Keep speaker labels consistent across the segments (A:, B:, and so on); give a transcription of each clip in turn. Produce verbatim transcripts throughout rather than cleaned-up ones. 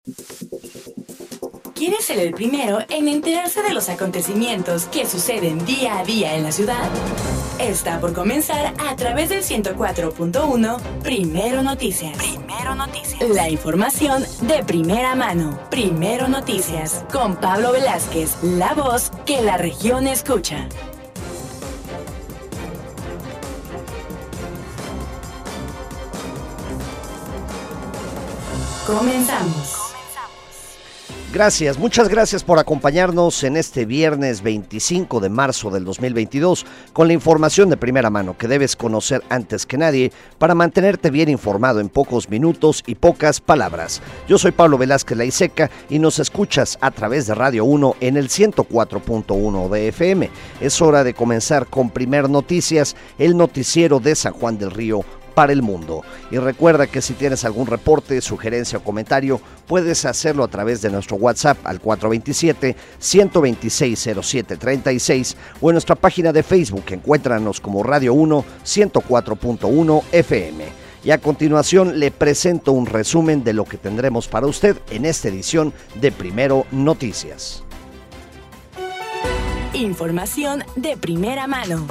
A: ¿Quieres ser el primero en enterarse de los acontecimientos que suceden día a día en la ciudad? Está por comenzar a través del ciento cuatro punto uno Primero Noticias. Primero Noticias. La información de primera mano. Primero Noticias. Con Pablo Velázquez, la voz que la región escucha. Comenzamos.
B: Gracias, muchas gracias por acompañarnos en este viernes veinticinco de marzo del dos mil veintidós con la información de primera mano que debes conocer antes que nadie para mantenerte bien informado en pocos minutos y pocas palabras. Yo soy Pablo Velázquez Laiseca y nos escuchas a través de Radio uno en el ciento cuatro punto uno de F M. Es hora de comenzar con Primer Noticias, el noticiero de San Juan del Río para el mundo. Y recuerda que si tienes algún reporte, sugerencia o comentario, puedes hacerlo a través de nuestro WhatsApp al cuatro dos siete, uno dos seis, cero siete tres seis o en nuestra página de Facebook. Encuéntranos como Radio uno ciento cuatro punto uno F M. Y a continuación le presento un resumen de lo que tendremos para usted en esta edición de Primero Noticias.
A: Información de primera mano.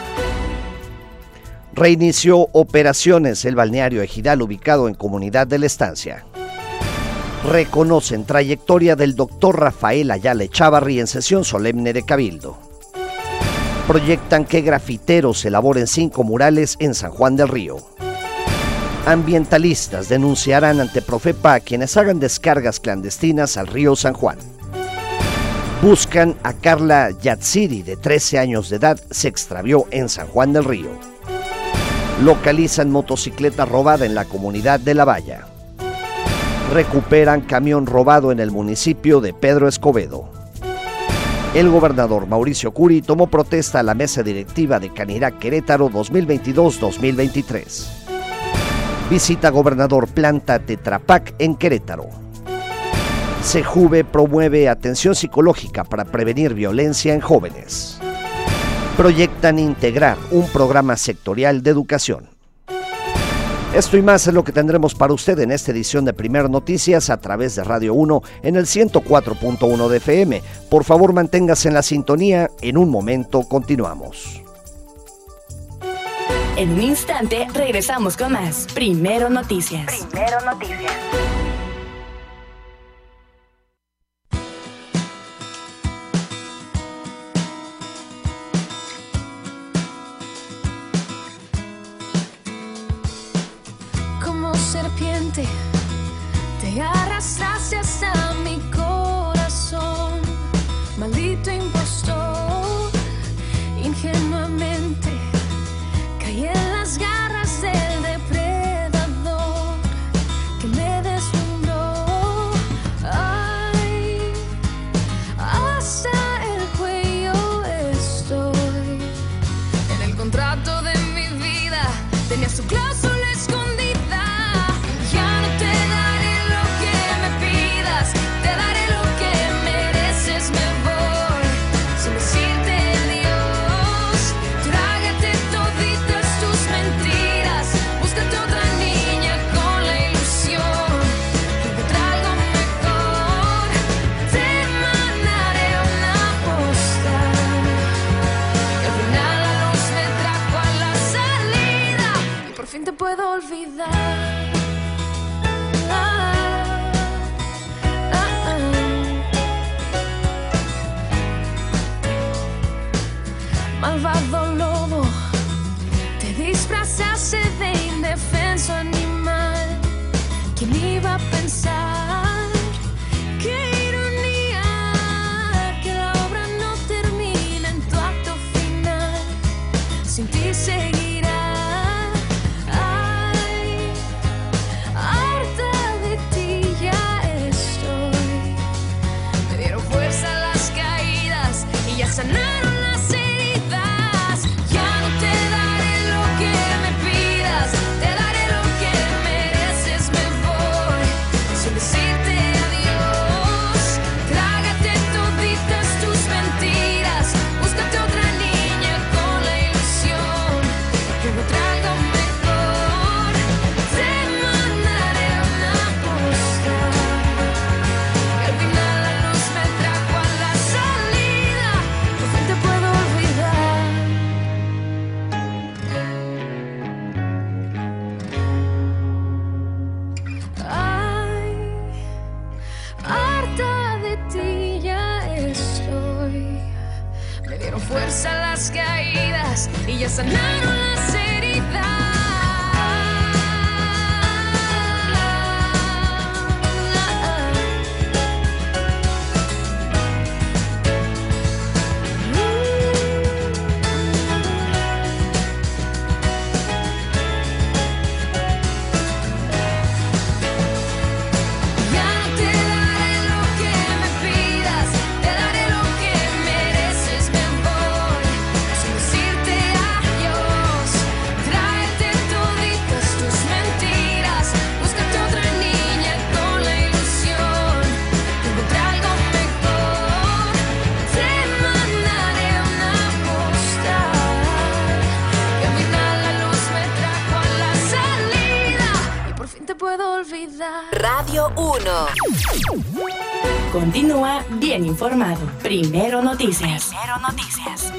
B: Reinició operaciones el balneario Ejidal ubicado en Comunidad de la Estancia. Reconocen trayectoria del doctor Rafael Ayala Echavarri en sesión solemne de Cabildo. Proyectan que grafiteros elaboren cinco murales en San Juan del Río. Ambientalistas denunciarán ante Profepa a quienes hagan descargas clandestinas al río San Juan. Buscan a Carla Yatsiri, de trece años de edad, se extravió en San Juan del Río. Localizan motocicleta robada en la comunidad de La Valla. Recuperan camión robado en el municipio de Pedro Escobedo. El gobernador Mauricio Curi tomó protesta a la mesa directiva de Canirac Querétaro dos mil veintidós dos mil veintitrés. Visita gobernador planta Tetra Pak en Querétaro. Sejuve promueve atención psicológica para prevenir violencia en jóvenes. Proyectan integrar un programa sectorial de educación. Esto y más es lo que tendremos para usted en esta edición de Primer Noticias a través de Radio uno en el ciento cuatro punto uno de F M. Por favor, manténgase en la sintonía. En un momento continuamos.
A: En un instante regresamos con más Primero Noticias. Primero Noticias.
C: Serpiente, te arrastraste hasta mi corazón, maldito impostor, ingenuamente caí en las garras del depredador que me despertó. fuerza las caídas y ya sanaron las heridas.
A: Radio uno. Continúa bien informado. Primero Noticias. Primero Noticias.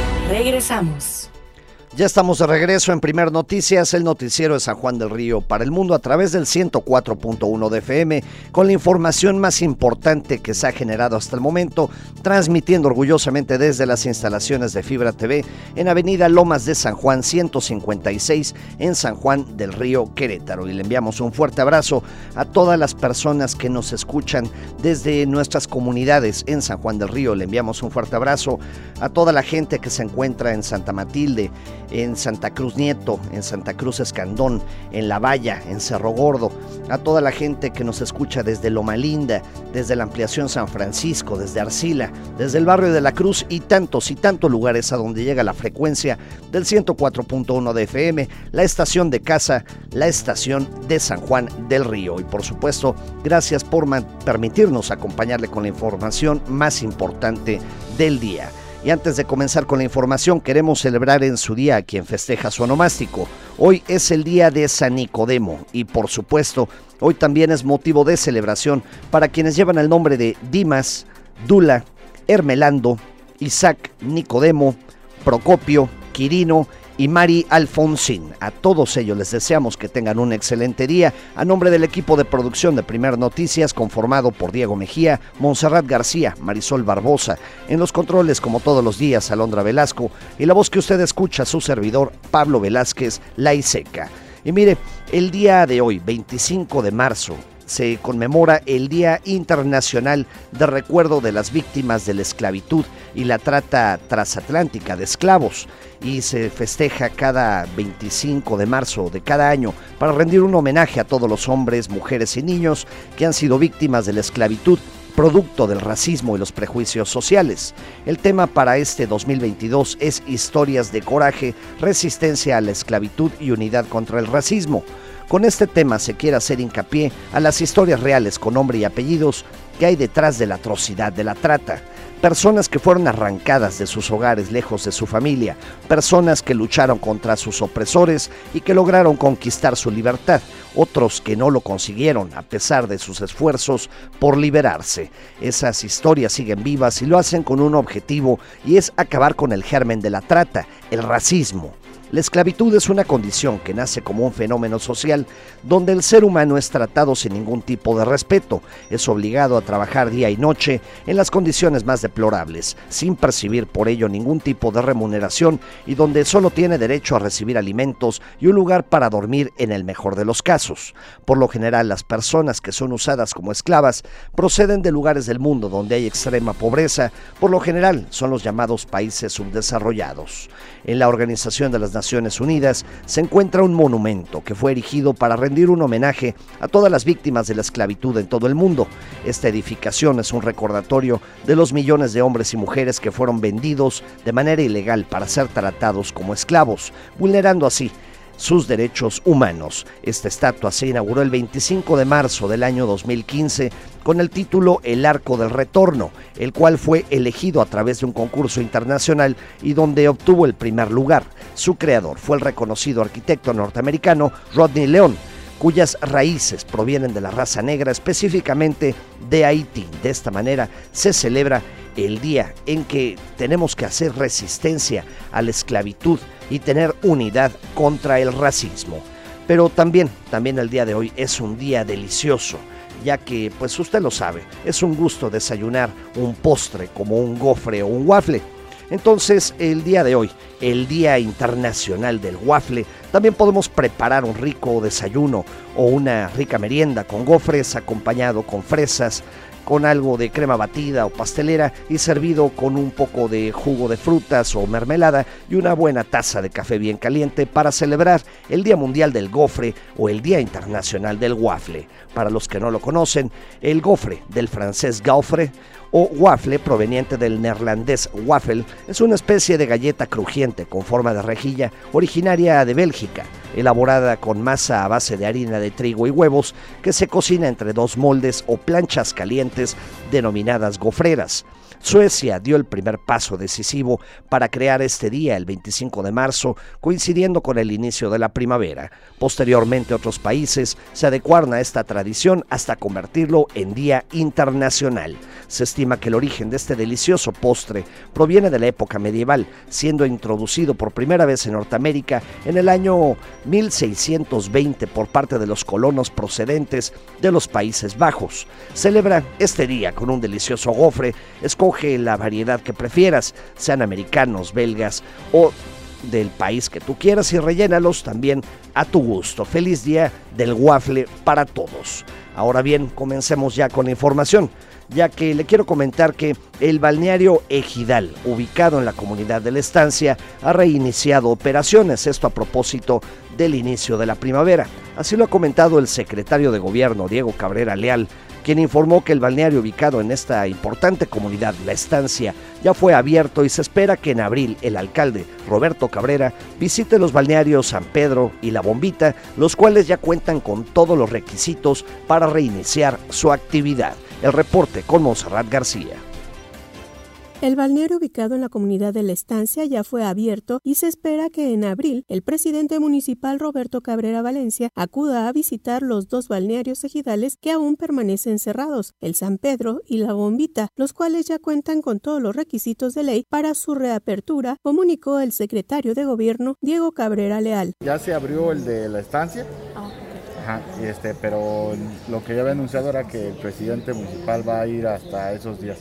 A: Regresamos.
B: Ya estamos de regreso en Primer Noticias, el noticiero de San Juan del Río para el mundo a través del ciento cuatro punto uno de F M, con la información más importante que se ha generado hasta el momento, transmitiendo orgullosamente desde las instalaciones de Fibra T V en Avenida Lomas de San Juan ciento cincuenta y seis en San Juan del Río, Querétaro. Y le enviamos un fuerte abrazo a todas las personas que nos escuchan desde nuestras comunidades en San Juan del Río. Le enviamos un fuerte abrazo a toda la gente que se encuentra en Santa Matilde, en Santa Cruz Nieto, en Santa Cruz Escandón, en La Valla, en Cerro Gordo, a toda la gente que nos escucha desde Loma Linda, desde la ampliación San Francisco, desde Arcila, desde el barrio de La Cruz y tantos y tantos lugares a donde llega la frecuencia del ciento cuatro punto uno de F M, la estación de casa, la estación de San Juan del Río. Y por supuesto, gracias por permitirnos acompañarle con la información más importante del día. Y antes de comenzar con la información, queremos celebrar en su día a quien festeja su onomástico. Hoy es el día de San Nicodemo y por supuesto, hoy también es motivo de celebración para quienes llevan el nombre de Dimas, Dula, Hermelando, Isaac, Nicodemo, Procopio, Quirino y Mari Alfonsín. A todos ellos les deseamos que tengan un excelente día. A nombre del equipo de producción de Primer Noticias, conformado por Diego Mejía, Montserrat García, Marisol Barbosa, en los controles como todos los días, Alondra Velasco, y la voz que usted escucha, su servidor, Pablo Velázquez, La Iseca. Y mire, el día de hoy, veinticinco de marzo, se conmemora el Día Internacional de Recuerdo de las Víctimas de la Esclavitud y la Trata Transatlántica de Esclavos, y se festeja cada veinticinco de marzo de cada año para rendir un homenaje a todos los hombres, mujeres y niños que han sido víctimas de la esclavitud, producto del racismo y los prejuicios sociales. El tema para este dos mil veintidós es Historias de Coraje, Resistencia a la Esclavitud y Unidad contra el Racismo. Con este tema se quiere hacer hincapié a las historias reales con nombre y apellidos que hay detrás de la atrocidad de la trata. Personas que fueron arrancadas de sus hogares lejos de su familia, personas que lucharon contra sus opresores y que lograron conquistar su libertad, otros que no lo consiguieron a pesar de sus esfuerzos por liberarse. Esas historias siguen vivas y lo hacen con un objetivo, y es acabar con el germen de la trata, el racismo. La esclavitud es una condición que nace como un fenómeno social donde el ser humano es tratado sin ningún tipo de respeto, es obligado a trabajar día y noche en las condiciones más deplorables, sin percibir por ello ningún tipo de remuneración y donde solo tiene derecho a recibir alimentos y un lugar para dormir en el mejor de los casos. Por lo general, las personas que son usadas como esclavas proceden de lugares del mundo donde hay extrema pobreza, por lo general son los llamados países subdesarrollados. En la Organización de las Naciones Unidas se encuentra un monumento que fue erigido para rendir un homenaje a todas las víctimas de la esclavitud en todo el mundo. Esta edificación es un recordatorio de los millones de hombres y mujeres que fueron vendidos de manera ilegal para ser tratados como esclavos, vulnerando así sus derechos humanos. Esta estatua se inauguró el veinticinco de marzo del año dos mil quince con el título El Arco del Retorno, el cual fue elegido a través de un concurso internacional y donde obtuvo el primer lugar. Su creador fue el reconocido arquitecto norteamericano Rodney Leon, cuyas raíces provienen de la raza negra, específicamente de Haití. De esta manera se celebra el día en que tenemos que hacer resistencia a la esclavitud y tener unidad contra el racismo. Pero también, también el día de hoy es un día delicioso, ya que, pues usted lo sabe, es un gusto desayunar un postre como un gofre o un waffle. Entonces, el día de hoy, el Día Internacional del Waffle, también podemos preparar un rico desayuno o una rica merienda con gofres acompañado con fresas, con algo de crema batida o pastelera y servido con un poco de jugo de frutas o mermelada y una buena taza de café bien caliente para celebrar el Día Mundial del Gofre o el Día Internacional del Waffle. Para los que no lo conocen, el gofre, del francés gaufre, o waffle, proveniente del neerlandés waffle, es una especie de galleta crujiente con forma de rejilla originaria de Bélgica, elaborada con masa a base de harina de trigo y huevos que se cocina entre dos moldes o planchas calientes denominadas gofreras. Suecia dio el primer paso decisivo para crear este día el veinticinco de marzo, coincidiendo con el inicio de la primavera. Posteriormente, otros países se adecuaron a esta tradición hasta convertirlo en Día Internacional. Se estima que el origen de este delicioso postre proviene de la época medieval, siendo introducido por primera vez en Norteamérica en el año mil seiscientos veinte por parte de los colonos procedentes de los Países Bajos. Celebra este día con un delicioso gofre. Escoge la variedad que prefieras, sean americanos, belgas o del país que tú quieras, y rellénalos también a tu gusto. Feliz Día del Waffle para todos. Ahora bien, comencemos ya con la información, ya que le quiero comentar que el balneario Ejidal, ubicado en la comunidad de La Estancia, ha reiniciado operaciones, esto a propósito del inicio de la primavera. Así lo ha comentado el secretario de Gobierno, Diego Cabrera Leal, quien informó que el balneario ubicado en esta importante comunidad, La Estancia, ya fue abierto y se espera que en abril el alcalde, Roberto Cabrera, visite los balnearios San Pedro y La Bombita, los cuales ya cuentan con todos los requisitos para reiniciar su actividad. El reporte con Monserrat García.
D: El balneario ubicado en la comunidad de La Estancia ya fue abierto y se espera que en abril el presidente municipal Roberto Cabrera Valencia acuda a visitar los dos balnearios ejidales que aún permanecen cerrados, el San Pedro y La Bombita, los cuales ya cuentan con todos los requisitos de ley para su reapertura, comunicó el secretario de Gobierno Diego Cabrera Leal.
E: Ya se abrió el de La Estancia.
D: Ah.
E: Ajá, y este, pero lo que ya había anunciado era que el presidente municipal va a ir hasta esos días,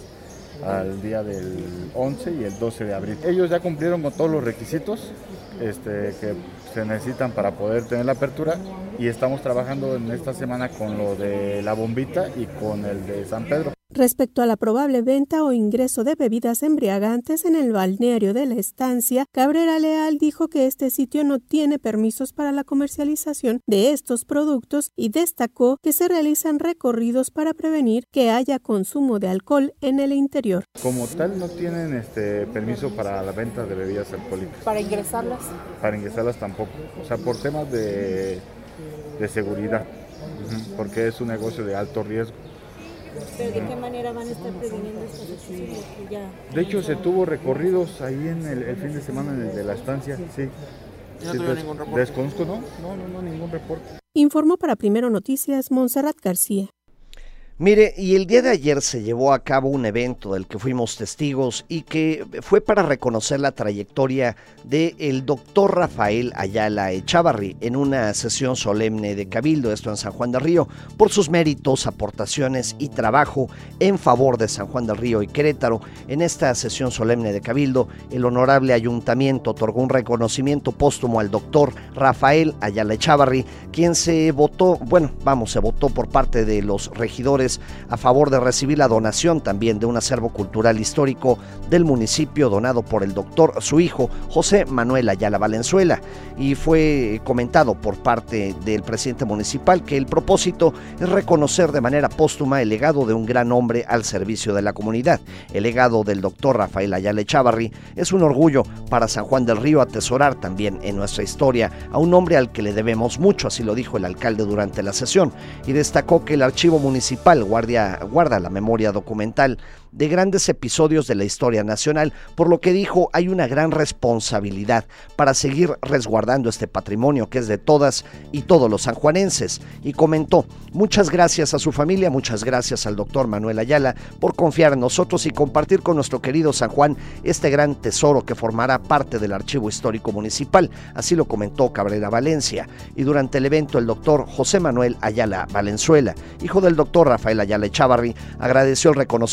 E: al día del once y el doce de abril. Ellos ya cumplieron con todos los requisitos este, que se necesitan para poder tener la apertura, y estamos trabajando en esta semana con lo de La Bombita y con el de San Pedro.
D: Respecto a la probable venta o ingreso de bebidas embriagantes en el balneario de La Estancia, Cabrera Leal dijo que este sitio no tiene permisos para la comercialización de estos productos y destacó que se realizan recorridos para prevenir que haya consumo de alcohol en el interior.
E: Como tal no tienen este permiso para la venta de bebidas alcohólicas.
F: ¿Para ingresarlas?
E: Para ingresarlas tampoco, o sea, por temas de, de seguridad, porque es un negocio de alto riesgo.
F: ¿Pero de qué manera van a estar previniendo estas decisiones? Ya...
E: De hecho, se tuvo recorridos ahí en el, el fin de semana en el de La Estancia, sí.
G: ¿No
E: sí,
G: tuvo ningún reporte?
E: Desconozco, no, no, no, no, ningún reporte.
D: Informó para Primero Noticias Monserrat García.
B: Mire, y el día de ayer se llevó a cabo un evento del que fuimos testigos y que fue para reconocer la trayectoria del doctor Rafael Ayala Echávarri en una sesión solemne de Cabildo, esto en San Juan del Río, por sus méritos, aportaciones y trabajo en favor de San Juan del Río y Querétaro. En esta sesión solemne de Cabildo, el honorable ayuntamiento otorgó un reconocimiento póstumo al doctor Rafael Ayala Echávarri, quien se votó, bueno, vamos, se votó por parte de los regidores a favor de recibir la donación también de un acervo cultural histórico del municipio donado por el doctor, su hijo, José Manuel Ayala Valenzuela, y fue comentado por parte del presidente municipal que el propósito es reconocer de manera póstuma el legado de un gran hombre al servicio de la comunidad. El legado del doctor Rafael Ayala Echávarri es un orgullo para San Juan del Río atesorar también en nuestra historia a un hombre al que le debemos mucho, así lo dijo el alcalde durante la sesión, y destacó que el archivo municipal Guardia, guarda la memoria documental de grandes episodios de la historia nacional, por lo que dijo hay una gran responsabilidad para seguir resguardando este patrimonio que es de todas y todos los sanjuanenses, y comentó: muchas gracias a su familia, muchas gracias al doctor Manuel Ayala por confiar en nosotros y compartir con nuestro querido San Juan este gran tesoro que formará parte del archivo histórico municipal, así lo comentó Cabrera Valencia. Y durante el evento el doctor José Manuel Ayala Valenzuela, hijo del doctor Rafael Ayala Echávarri, agradeció el reconocimiento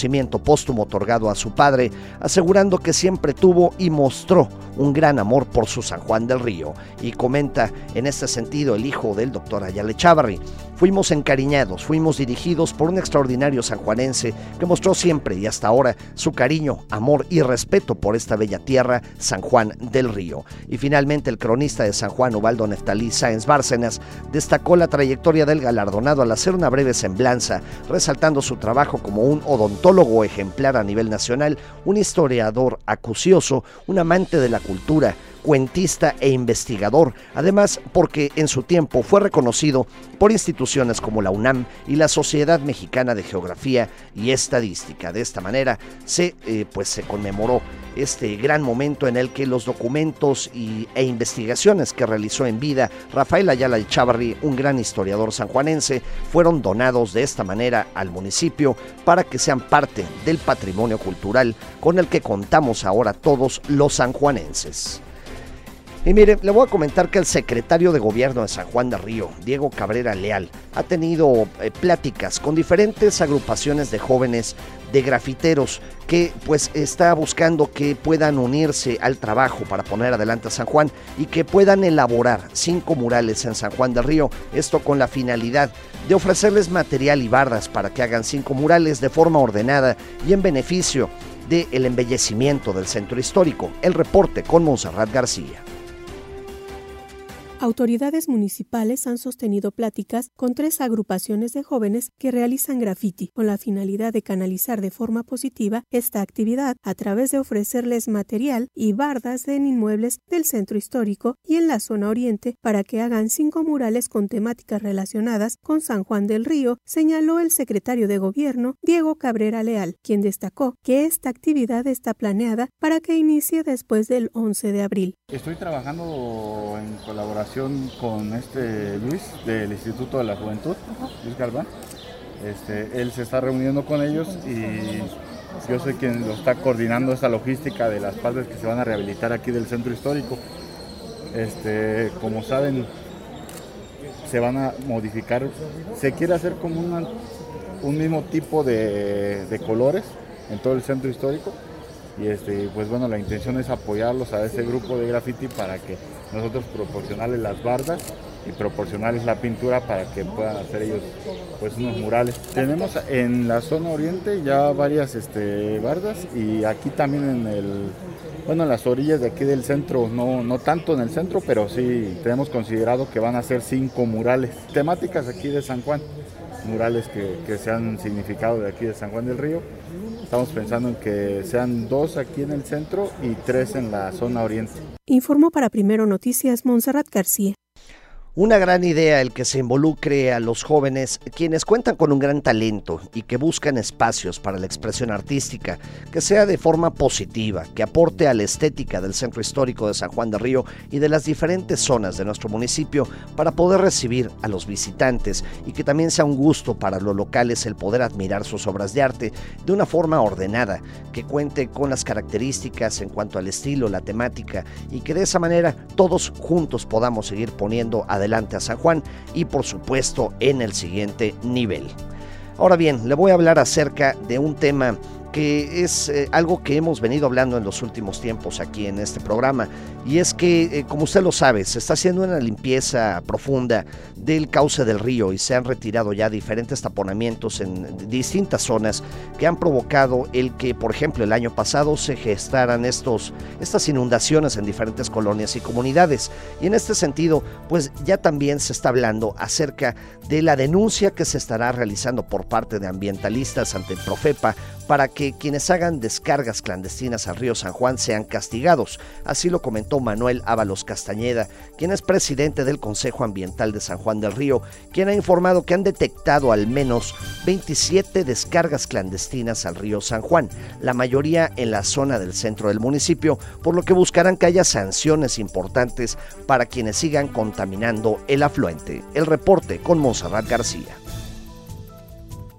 B: póstumo otorgado a su padre, asegurando que siempre tuvo y mostró un gran amor por su San Juan del Río. Y comenta en este sentido el hijo del doctor Ayala Echávarri: fuimos encariñados, fuimos dirigidos por un extraordinario sanjuanense que mostró siempre y hasta ahora su cariño, amor y respeto por esta bella tierra, San Juan del Río. Y finalmente el cronista de San Juan, Ubaldo Neftalí Sáenz Bárcenas, destacó la trayectoria del galardonado al hacer una breve semblanza, resaltando su trabajo como un odontólogo ejemplar a nivel nacional, un historiador acucioso, un amante de la cultura, cuentista e investigador, además porque en su tiempo fue reconocido por instituciones como la UNAM y la Sociedad Mexicana de Geografía y Estadística. De esta manera se, eh, pues se conmemoró este gran momento en el que los documentos y, e investigaciones que realizó en vida Rafael Ayala Echávarri, un gran historiador sanjuanense, fueron donados de esta manera al municipio para que sean parte del patrimonio cultural con el que contamos ahora todos los sanjuanenses. Y mire, le voy a comentar que el secretario de Gobierno de San Juan del Río, Diego Cabrera Leal, ha tenido eh, pláticas con diferentes agrupaciones de jóvenes, de grafiteros, que pues está buscando que puedan unirse al trabajo para poner adelante a San Juan y que puedan elaborar cinco murales en San Juan del Río, esto con la finalidad de ofrecerles material y bardas para que hagan cinco murales de forma ordenada y en beneficio del embellecimiento del centro histórico. El reporte con Montserrat García.
D: Autoridades municipales han sostenido pláticas con tres agrupaciones de jóvenes que realizan graffiti, con la finalidad de canalizar de forma positiva esta actividad a través de ofrecerles material y bardas en inmuebles del centro histórico y en la zona oriente para que hagan cinco murales con temáticas relacionadas con San Juan del Río, señaló el secretario de Gobierno, Diego Cabrera Leal, quien destacó que esta actividad está planeada para que inicie después del once de abril.
E: Estoy trabajando en colaboración con este Luis del Instituto de la Juventud, Luis Galván. Este, él se está reuniendo con ellos y yo soy quien lo está coordinando esta logística de las partes que se van a rehabilitar aquí del centro histórico. Este, como saben, se van a modificar, se quiere hacer como una, un mismo tipo de, de colores en todo el centro histórico. Y este, pues bueno, la intención es apoyarlos a ese grupo de graffiti para que nosotros proporcionarles las bardas y proporcionarles la pintura para que puedan hacer ellos pues unos murales. Tenemos en la zona oriente ya varias este, bardas y aquí también en el, bueno, en las orillas de aquí del centro, no, no tanto en el centro, pero sí tenemos considerado que van a ser cinco murales, temáticas aquí de San Juan, murales que, que sean significado de aquí de San Juan del Río. Estamos pensando en que sean dos aquí en el centro y tres en la zona oriente.
D: Informó para Primero Noticias Montserrat García.
B: Una gran idea el que se involucre a los jóvenes, quienes cuentan con un gran talento y que buscan espacios para la expresión artística, que sea de forma positiva, que aporte a la estética del centro histórico de San Juan del Río y de las diferentes zonas de nuestro municipio para poder recibir a los visitantes y que también sea un gusto para los locales el poder admirar sus obras de arte de una forma ordenada, que cuente con las características en cuanto al estilo, la temática y que de esa manera todos juntos podamos seguir poniendo adelante adelante a San Juan y por supuesto en el siguiente nivel. Ahora bien, le voy a hablar acerca de un tema que es eh, algo que hemos venido hablando en los últimos tiempos aquí en este programa, y es que, eh, como usted lo sabe, se está haciendo una limpieza profunda del cauce del río y se han retirado ya diferentes taponamientos en distintas zonas que han provocado el que, por ejemplo, el año pasado se gestaran estos, estas inundaciones en diferentes colonias y comunidades. Y en este sentido, pues ya también se está hablando acerca de la denuncia que se estará realizando por parte de ambientalistas ante Profepa para que quienes hagan descargas clandestinas al río San Juan sean castigados. Así lo comentó Manuel Ábalos Castañeda, quien es presidente del Consejo Ambiental de San Juan del Río, quien ha informado que han detectado al menos veintisiete descargas clandestinas al río San Juan, la mayoría en la zona del centro del municipio, por lo que buscarán que haya sanciones importantes para quienes sigan contaminando el afluente. El reporte con Montserrat García.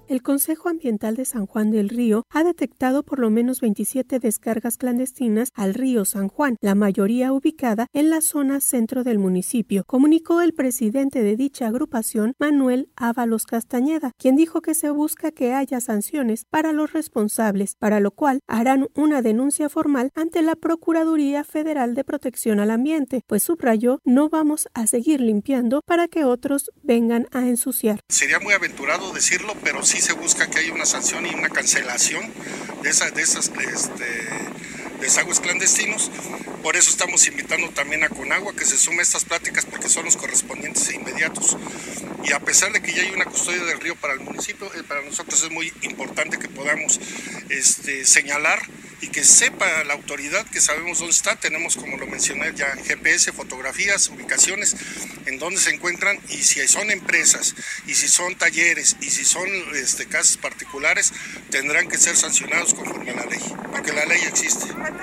D: El Consejo Ambiental de San Juan del Río ha detectado por lo menos veintisiete descargas clandestinas al río San Juan, la mayoría ubicada en la zona centro del municipio, comunicó el presidente de dicha agrupación, Manuel Ábalos Castañeda, quien dijo que se busca que haya sanciones para los responsables, para lo cual harán una denuncia formal ante la Procuraduría Federal de Protección al Ambiente, pues subrayó, no vamos a seguir limpiando para que otros vengan a ensuciar.
G: Sería muy aventurado decirlo, pero sí se busca que haya una sanción y una cancelación de esas, de esas este, desagües clandestinos. Por eso estamos invitando también a Conagua que se sume a estas pláticas porque son los correspondientes e inmediatos. Y a pesar de que ya hay una custodia del río para el municipio, eh, para nosotros es muy importante que podamos este, señalar y que sepa la autoridad que sabemos dónde está. Tenemos, como lo mencioné ya, G P S, fotografías, ubicaciones en dónde se encuentran, y si son empresas, y si son talleres, y si son este, casas particulares, tendrán que ser sancionados conforme a la ley, porque la ley existe.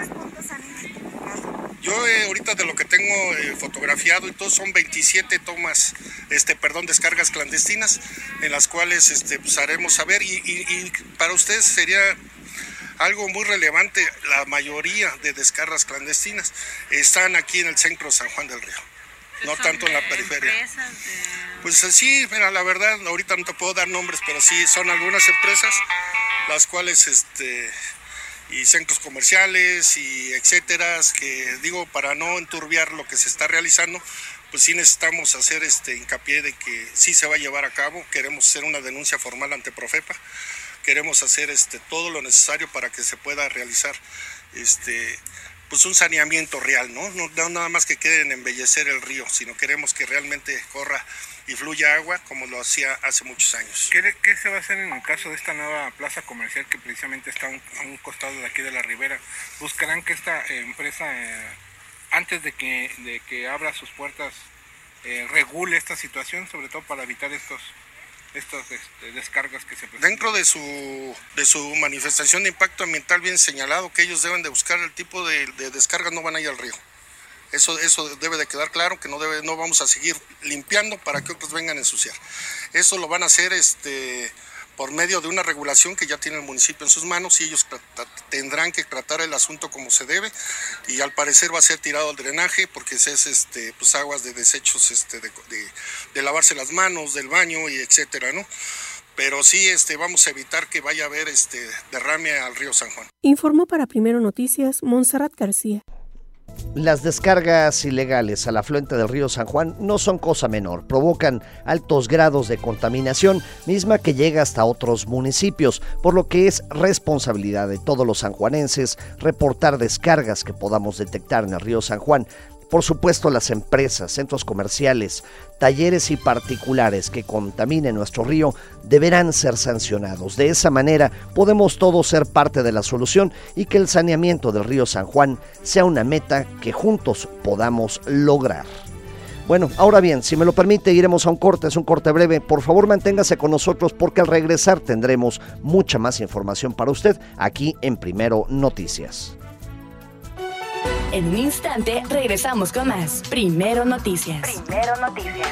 G: Yo eh, ahorita de lo que tengo eh, fotografiado y todo son veintisiete tomas, este, perdón, descargas clandestinas, en las cuales este, pues, haremos saber, y, y, y para ustedes sería algo muy relevante, la mayoría de descargas clandestinas están aquí en el centro de San Juan del Río, no tanto en la periferia.
H: Empresas de...
G: Pues sí, mira, la verdad, ahorita no te puedo dar nombres, pero sí son algunas empresas, las cuales, este, y centros comerciales y etcétera, que digo, para no enturbiar lo que se está realizando, pues sí necesitamos hacer este hincapié de que sí se va a llevar a cabo. Queremos hacer una denuncia formal ante Profepa. Queremos hacer este, todo lo necesario para que se pueda realizar este, pues un saneamiento real, ¿no? No, no nada más que quede en embellecer el río, sino queremos que realmente corra y fluya agua como lo hacía hace muchos años.
I: ¿Qué, qué se va a hacer en el caso de esta nueva plaza comercial que precisamente está a un, a un costado de aquí de la ribera? ¿Buscarán que esta eh, empresa, eh, antes de que, de que abra sus puertas, eh, regule esta situación, sobre todo para evitar estos... estas este, descargas que se presentan?
G: Dentro de su de su manifestación de impacto ambiental bien señalado que ellos deben de buscar el tipo de, de descargas, no van a ir al río. Eso, eso debe de quedar claro, que no debe, no vamos a seguir limpiando para que otros vengan a ensuciar. Eso lo van a hacer este, por medio de una regulación que ya tiene el municipio en sus manos, y ellos tendrán que tratar el asunto como se debe, y al parecer va a ser tirado al drenaje porque es este, pues, aguas de desechos este, de, de, de lavarse las manos, del baño y etcétera, ¿no? Pero sí este, vamos a evitar que vaya a haber este, derrame al río San Juan.
D: Informó para Primero Noticias Montserrat García.
B: Las descargas ilegales al afluente del río San Juan no son cosa menor, provocan altos grados de contaminación, misma que llega hasta otros municipios, por lo que es responsabilidad de todos los sanjuanenses reportar descargas que podamos detectar en el río San Juan. Por supuesto, las empresas, centros comerciales, talleres y particulares que contaminen nuestro río deberán ser sancionados. De esa manera podemos todos ser parte de la solución y que el saneamiento del río San Juan sea una meta que juntos podamos lograr. Bueno, ahora bien, si me lo permite, iremos a un corte, es un corte breve. Por favor, manténgase con nosotros porque al regresar tendremos mucha más información para usted aquí en Primero Noticias.
A: En un instante regresamos con más Primero Noticias.
J: Primero Noticias.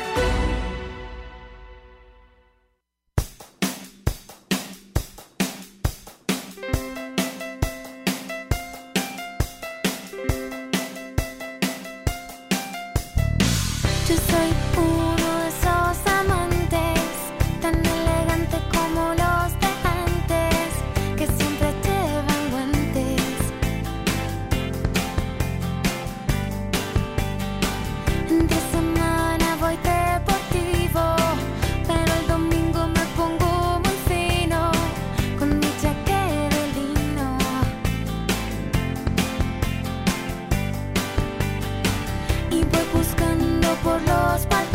C: Yo soy uno de esos amantes, tan elegante como los de antes, que siempre llevan guantes. Entre semana voy deportivo, pero el domingo me pongo muy fino, con mi chaqueta de lino. Y voy buscando por los balcones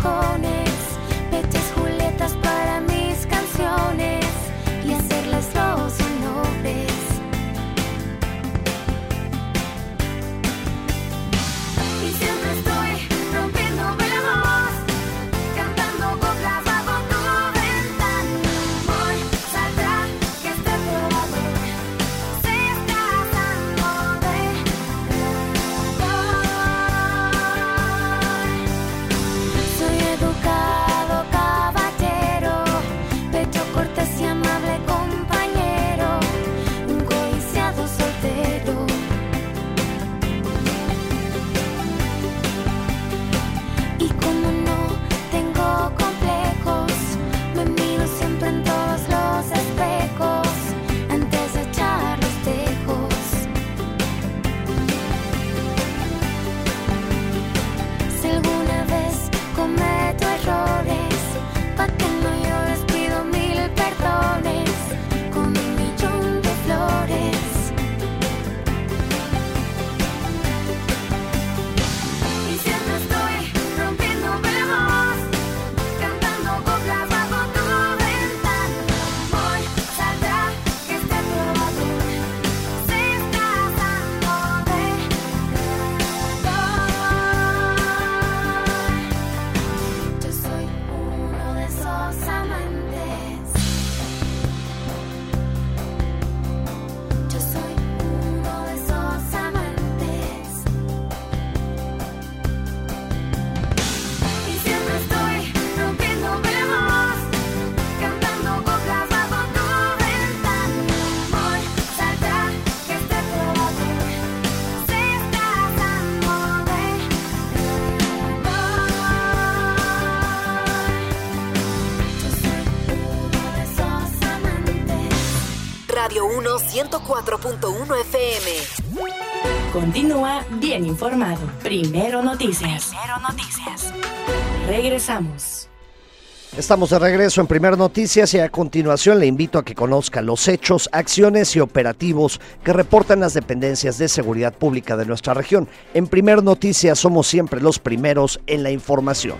H: Radio uno ciento cuatro punto uno F M.
A: Continúa bien informado. Primero Noticias. Primero Noticias. Regresamos.
B: Estamos de regreso en Primero Noticias y a continuación le invito a que conozca los hechos, acciones y operativos que reportan las dependencias de seguridad pública de nuestra región. En Primero Noticias somos siempre los primeros en la información.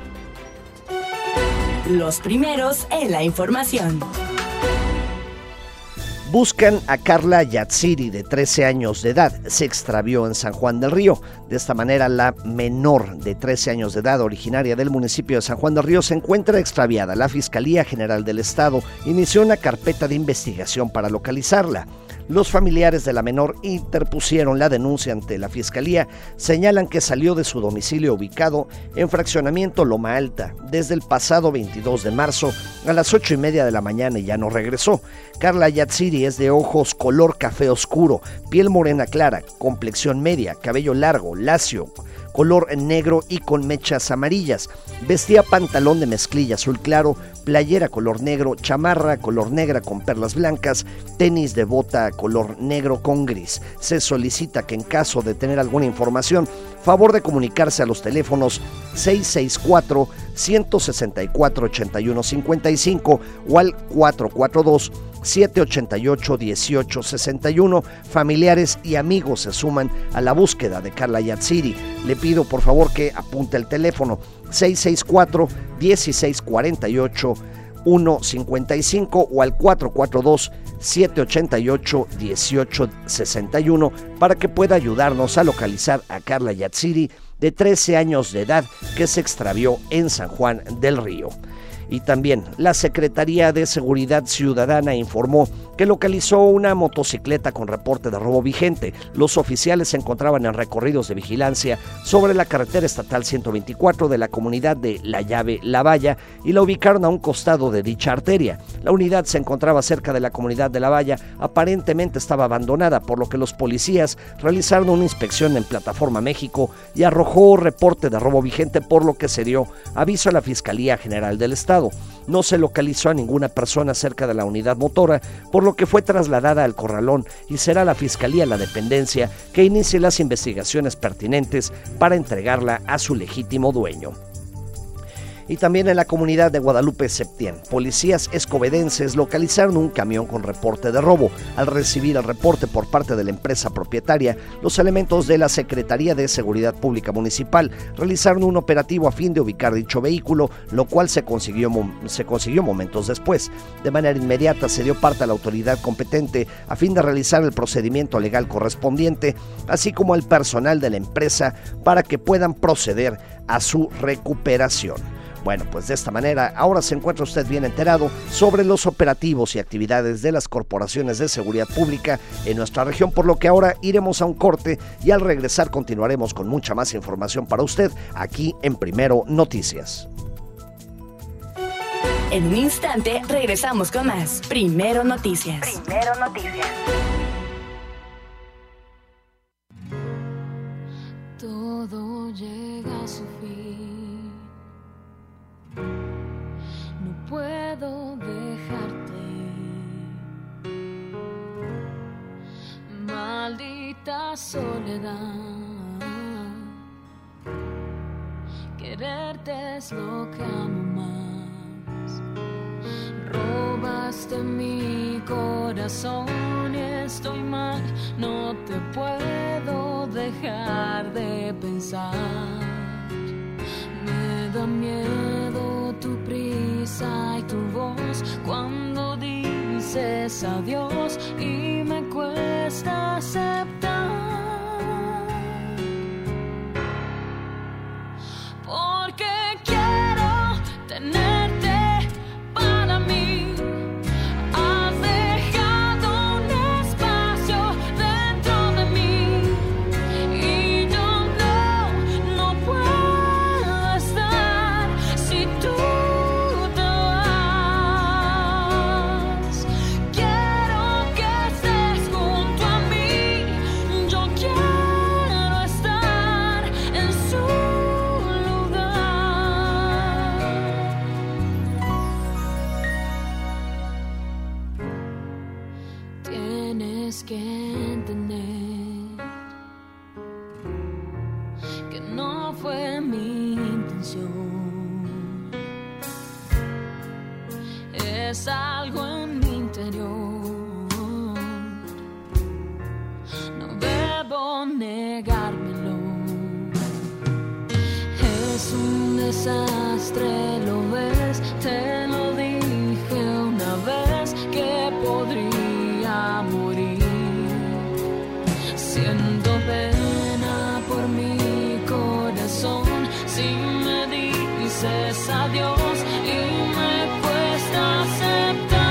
A: Los primeros en la información.
B: Buscan a Carla Yatsiri, de trece años de edad. Se extravió en San Juan del Río. De esta manera, la menor de trece años de edad, originaria del municipio de San Juan del Río, se encuentra extraviada. La Fiscalía General del Estado inició una carpeta de investigación para localizarla. Los familiares de la menor interpusieron la denuncia ante la Fiscalía. Señalan que salió de su domicilio ubicado en Fraccionamiento Loma Alta desde el pasado veintidós de marzo a las ocho y media de la mañana y ya no regresó. Carla Yatsiri es de ojos color café oscuro, piel morena clara, complexión media, cabello largo, lacio, color negro y con mechas amarillas. Vestía pantalón de mezclilla azul claro, playera color negro, chamarra color negra con perlas blancas, tenis de bota color negro con gris. Se solicita que en caso de tener alguna información, favor de comunicarse a los teléfonos seis seis cuatro, uno seis cuatro, ocho uno cinco cinco o al cuatro cuatro dos, siete ocho ocho, uno ocho seis uno. Familiares y amigos se suman a la búsqueda de Carla Yatsiri. Le pido por favor que apunte el teléfono seis seis cuatro, uno seis cuatro ocho, uno cinco cinco o al cuatro cuatro dos, siete ocho ocho, uno ocho seis uno para que pueda ayudarnos a localizar a Carla Yatsiri, de trece años de edad, que se extravió en San Juan del Río. Y también la Secretaría de Seguridad Ciudadana informó que localizó una motocicleta con reporte de robo vigente. Los oficiales se encontraban en recorridos de vigilancia sobre la carretera estatal ciento veinticuatro de la comunidad de La Llave La Valla y la ubicaron a un costado de dicha arteria. La unidad se encontraba cerca de la comunidad de La Valla, aparentemente estaba abandonada, por lo que los policías realizaron una inspección en Plataforma México y arrojó reporte de robo vigente, por lo que se dio aviso a la Fiscalía General del Estado. No se localizó a ninguna persona cerca de la unidad motora, por lo que fue trasladada al corralón y será la Fiscalía, la dependencia, que inicie las investigaciones pertinentes para entregarla a su legítimo dueño. Y también en la comunidad de Guadalupe Septién, policías escobedenses localizaron un camión con reporte de robo. Al recibir el reporte por parte de la empresa propietaria, los elementos de la Secretaría de Seguridad Pública Municipal realizaron un operativo a fin de ubicar dicho vehículo, lo cual se consiguió, se consiguió momentos después. De manera inmediata se dio parte a la autoridad competente a fin de realizar el procedimiento legal correspondiente, así como al personal de la empresa para que puedan proceder a su recuperación. Bueno, pues de esta manera ahora se encuentra usted bien enterado sobre los operativos y actividades de las corporaciones de seguridad pública en nuestra región, por lo que ahora iremos a un corte y al regresar continuaremos con mucha más información para usted aquí en Primero Noticias.
A: En un instante regresamos con más Primero Noticias.
H: Primero Noticias.
C: Todo llega a su fin. No puedo dejarte. Maldita soledad. Quererte es lo que amo más. Robaste mi corazón y estoy mal. No te puedo dejar de pensar. Me da miedo tu prisa y tu voz cuando dices adiós y me cuesta aceptar. Porque quiero tenerte para mí. Has dejado un espacio dentro de mí y yo no, no puedo estar si tú te vas. Quiero que estés junto a mí. Yo
J: Tienes que entender que no fue mi intención. Es algo en mi interior. No debo negármelo. Es un desastre, lo ves, te lo dije una vez que podría morir. Siento pena por mi corazón si me dices adiós y me cuesta aceptar.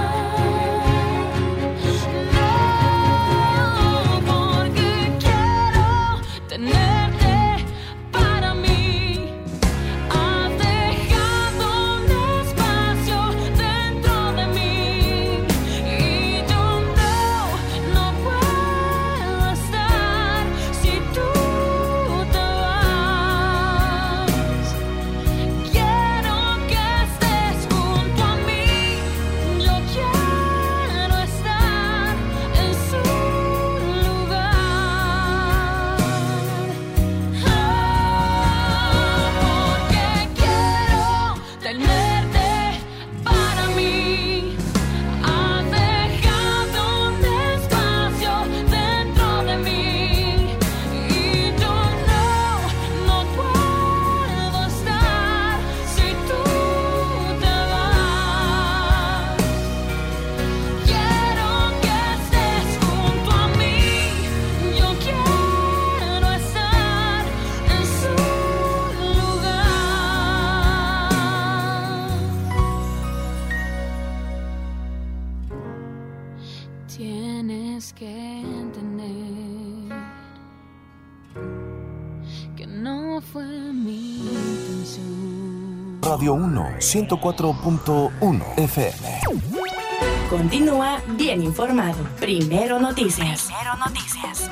J: No, porque quiero tenerte para mí. Has dejado un espacio dentro de mí y yo no, no puedo estar si tú te vas. Quiero que estés junto a mí, yo quiero estar en su lugar. Porque quiero tenerte para mí. Has dejado un espacio dentro de mí y yo no, no puedo estar si tú te vas. Quiero que estés junto a mí, yo quiero estar en su lugar. Tienes que entender que no fue mi intención.
K: Radio uno, ciento cuatro punto uno F M.
A: Continúa bien informado. Primero Noticias. Primero Noticias.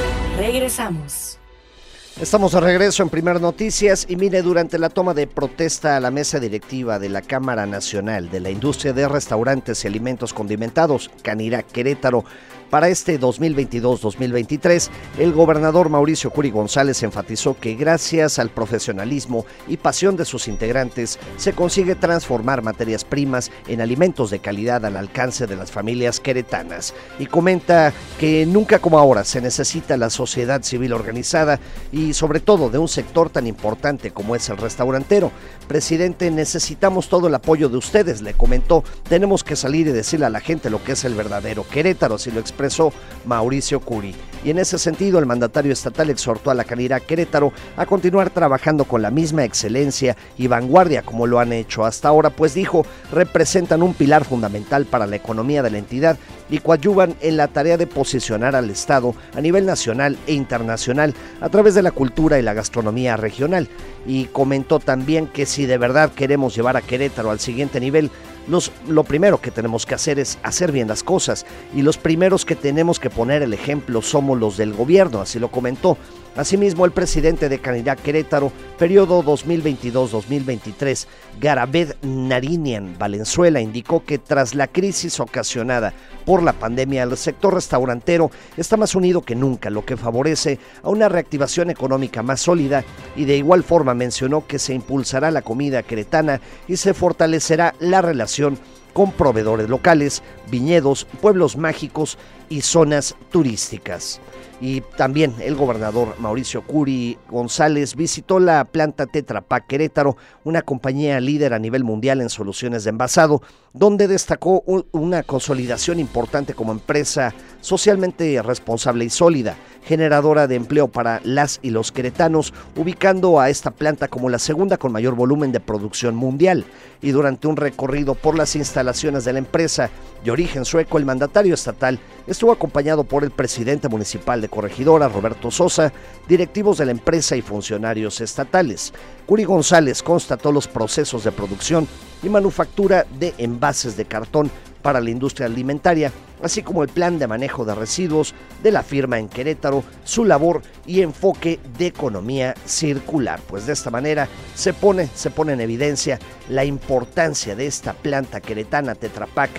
A: Regresamos.
B: Estamos de regreso en Primero Noticias y mire, durante la toma de protesta a la mesa directiva de la Cámara Nacional de la Industria de Restaurantes y Alimentos Condimentados, Canirac Querétaro, para este dos mil veintidós dos mil veintitrés, el gobernador Mauricio Curi González enfatizó que gracias al profesionalismo y pasión de sus integrantes se consigue transformar materias primas en alimentos de calidad al alcance de las familias queretanas. Y comenta que nunca como ahora se necesita la sociedad civil organizada y sobre todo de un sector tan importante como es el restaurantero. Presidente, necesitamos todo el apoyo de ustedes, le comentó. Tenemos que salir y decirle a la gente lo que es el verdadero Querétaro, así lo expresó Mauricio Curi. Y en ese sentido, el mandatario estatal exhortó a la Canirac Querétaro a continuar trabajando con la misma excelencia y vanguardia como lo han hecho hasta ahora, pues dijo, representan un pilar fundamental para la economía de la entidad y coadyuvan en la tarea de posicionar al Estado a nivel nacional e internacional a través de la cultura y la gastronomía regional. Y comentó también que si de verdad queremos llevar a Querétaro al siguiente nivel, Los, lo primero que tenemos que hacer es hacer bien las cosas y los primeros que tenemos que poner el ejemplo somos los del gobierno, así lo comentó. Asimismo, el presidente de Canirac Querétaro, periodo dos mil veintidós dos mil veintitrés, Garabed Narinian Valenzuela, indicó que tras la crisis ocasionada por la pandemia, el sector restaurantero está más unido que nunca, lo que favorece a una reactivación económica más sólida, y de igual forma mencionó que se impulsará la comida queretana y se fortalecerá la relación con proveedores locales, viñedos, pueblos mágicos y zonas turísticas. Y también el gobernador Mauricio Curi González visitó la planta Tetra Pak Querétaro, una compañía líder a nivel mundial en soluciones de envasado, donde destacó un, una consolidación importante como empresa socialmente responsable y sólida, generadora de empleo para las y los queretanos, ubicando a esta planta como la segunda con mayor volumen de producción mundial. Y durante un recorrido por las instalaciones de la empresa de origen sueco, el mandatario estatal estuvo acompañado por el presidente municipal de Corregidora, Roberto Sosa, directivos de la empresa y funcionarios estatales. Curi González constató los procesos de producción y manufactura de envases de cartón para la industria alimentaria, así como el plan de manejo de residuos de la firma en Querétaro, su labor y enfoque de economía circular. Pues de esta manera se pone, se pone en evidencia la importancia de esta planta queretana Tetra Pak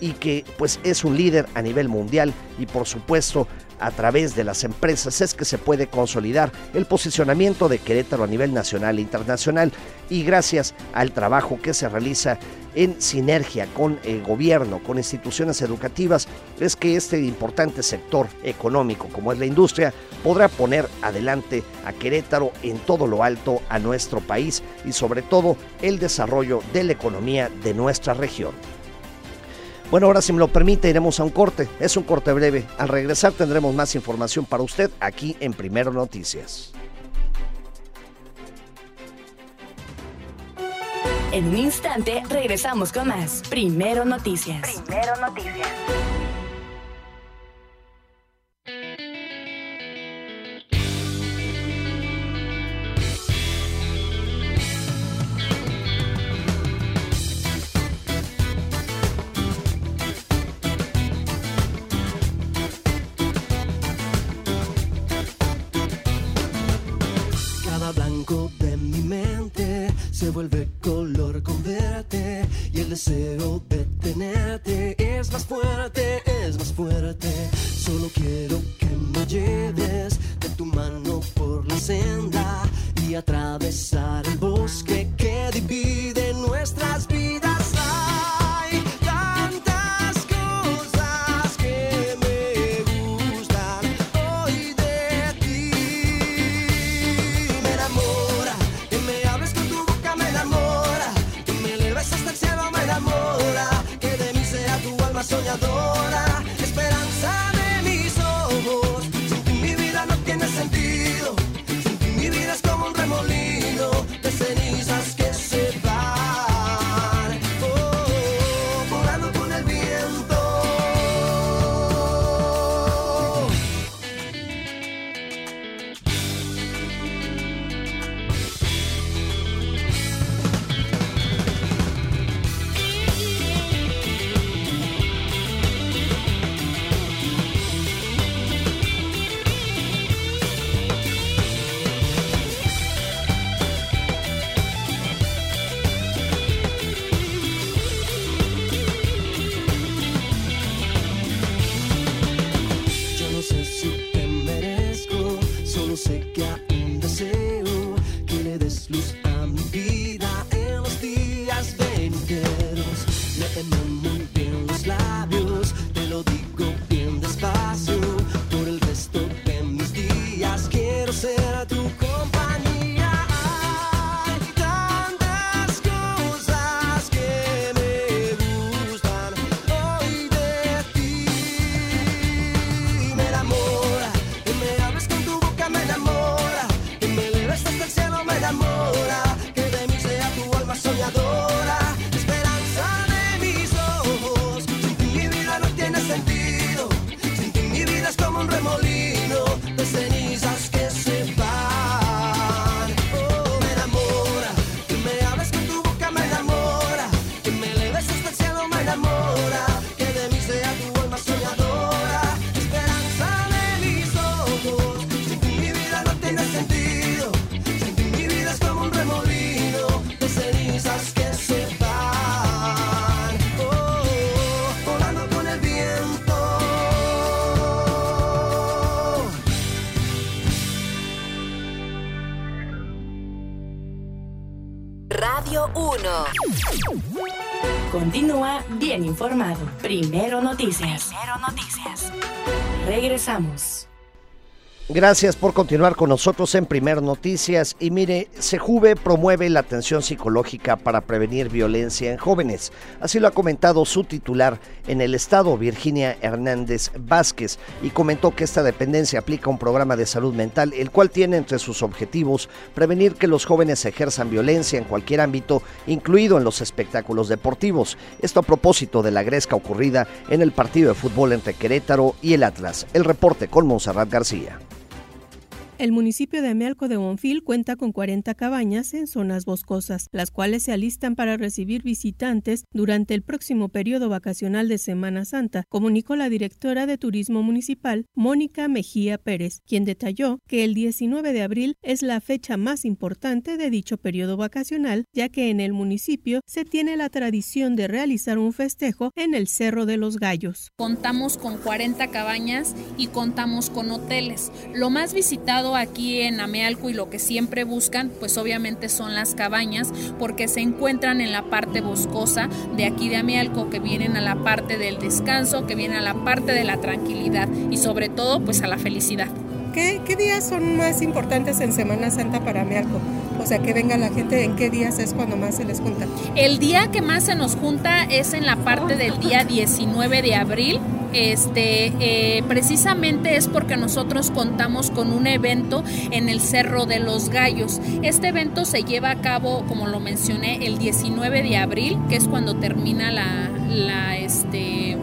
B: y que pues es un líder a nivel mundial, y por supuesto a través de las empresas es que se puede consolidar el posicionamiento de Querétaro a nivel nacional e internacional, y gracias al trabajo que se realiza en sinergia con el gobierno, con instituciones educativas, es que este importante sector económico como es la industria podrá poner adelante a Querétaro en todo lo alto a nuestro país y sobre todo el desarrollo de la economía de nuestra región. Bueno, ahora si me lo permite iremos a un corte, es un corte breve. Al regresar tendremos más información para usted aquí en Primero Noticias.
A: En un instante regresamos con más Primero Noticias. Primero Noticias.
L: Cada blanco de mi mente se vuelve color con verte, y el deseo de tenerte es más fuerte, es más fuerte. Solo quiero que me lleves de tu mano por la senda y atravesar el bosque que divide nuestras vidas. Hay tantas cosas que me gustan hoy de ti. Me enamora que me hables con tu boca, me enamora que me eleves hasta el cielo, me enamora que de mí sea tu alma soñadora, esperanza de mis ojos. Sin ti mi vida no tiene sentido, sin ti mi vida es como un remolino de cenizas que se van, oh, volando con el viento. Yo no sé si te merezco, solo sé que aún deseo que le des luz a mi vida en los días venideros. Léeme muy bien los labios, te lo digo bien despacio. Por el resto de mis días quiero ser tu compañía. Hay tantas cosas que me gustan hoy de ti. Me enamora que me hables con tu boca, me enamora que me eleves hasta el cielo, me enamora que de mí sea tu alma soñadora, esperanza de mis ojos. Sin ti mi vida no tiene sentido, sin ti mi vida es como un remolino de cenizas que se van, oh, me enamora que me hables con tu boca, me enamora que me eleves hasta el cielo, me enamora que de mí sea tu alma soñadora, esperanza de mis ojos. Sin ti mi vida no tiene sentido, sin ti mi vida es como un remolino de cenizas que se van, oh, volando con el viento.
H: Radio uno.
A: Continúa bien informado. Primero Noticias. Primero Noticias. Regresamos.
B: Gracias por continuar con nosotros en Primer Noticias. Y mire, Sejuve promueve la atención psicológica para prevenir violencia en jóvenes. Así lo ha comentado su titular en el estado, Virginia Hernández Vázquez, y comentó que esta dependencia aplica un programa de salud mental, el cual tiene entre sus objetivos prevenir que los jóvenes ejerzan violencia en cualquier ámbito, incluido en los espectáculos deportivos. Esto a propósito de la gresca ocurrida en el partido de fútbol entre Querétaro y el Atlas. El reporte con Montserrat García.
D: El municipio de Amealco de Bonfil cuenta con cuarenta cabañas en zonas boscosas, las cuales se alistan para recibir visitantes durante el próximo periodo vacacional de Semana Santa, comunicó la directora de Turismo Municipal, Mónica Mejía Pérez, quien detalló que el diecinueve de abril es la fecha más importante de dicho periodo vacacional, ya que en el municipio se tiene la tradición de realizar un festejo en el Cerro de los Gallos.
M: Contamos con cuarenta cabañas y contamos con hoteles. Lo más visitado aquí en Amealco y lo que siempre buscan, pues obviamente son las cabañas, porque se encuentran en la parte boscosa de aquí de Amealco, que vienen a la parte del descanso, que vienen a la parte de la tranquilidad y sobre todo pues a la felicidad.
D: ¿Qué, qué días son más importantes en Semana Santa para Amealco? O sea, que venga la gente, ¿en qué días es cuando más se les junta?
M: El día que más se nos junta es en la parte del día diecinueve de abril. Este, eh, precisamente es porque nosotros contamos con un evento en el Cerro de los Gallos. Este evento se lleva a cabo, como lo mencioné, el diecinueve de abril, que es cuando termina la, la, este,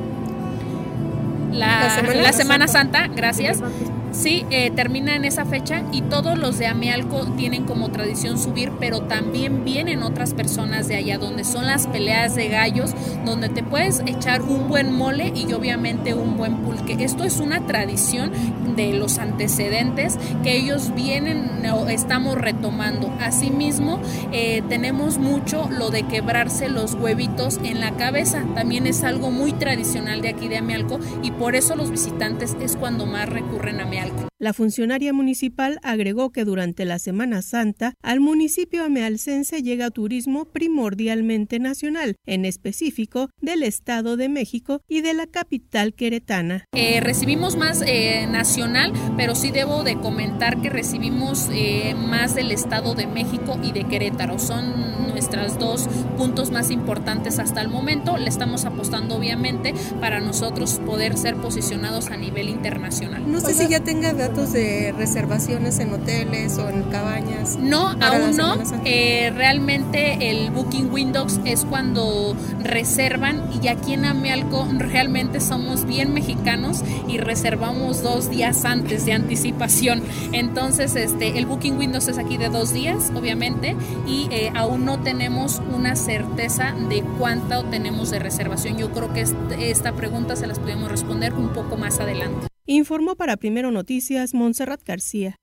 M: la, la Semana, la Semana Santa. Santa, gracias. Sí, eh, termina en esa fecha y todos los de Amealco tienen como tradición subir, pero también vienen otras personas de allá, donde son las peleas de gallos, donde te puedes echar un buen mole y obviamente un buen pulque. Esto es una tradición de los antecedentes que ellos vienen o estamos retomando. Asimismo, eh, tenemos mucho lo de quebrarse los huevitos en la cabeza, también es algo muy tradicional de aquí de Amealco y por eso los visitantes es cuando más recurren a Amealco.
D: La funcionaria municipal agregó que durante la Semana Santa al municipio amealcense llega turismo primordialmente nacional, en específico del Estado de México y de la capital queretana.
M: Eh, recibimos más eh, nacional, pero sí debo de comentar que recibimos eh, más del Estado de México y de Querétaro. Son nuestros dos puntos más importantes hasta el momento. Le estamos apostando obviamente para nosotros poder ser posicionados a nivel internacional.
D: No sé si ya tenga datos de reservaciones en hoteles o en cabañas.
M: No, aún no. Eh, realmente el Booking Windows es cuando reservan y aquí en Amealco realmente somos bien mexicanos y reservamos dos días antes de anticipación. Entonces este, el Booking Windows es aquí de dos días, obviamente, y eh, aún no tenemos una certeza de cuánto tenemos de reservación. Yo creo que este, esta pregunta se las podemos responder un poco más adelante.
D: Informó para Primero Noticias Montserrat García.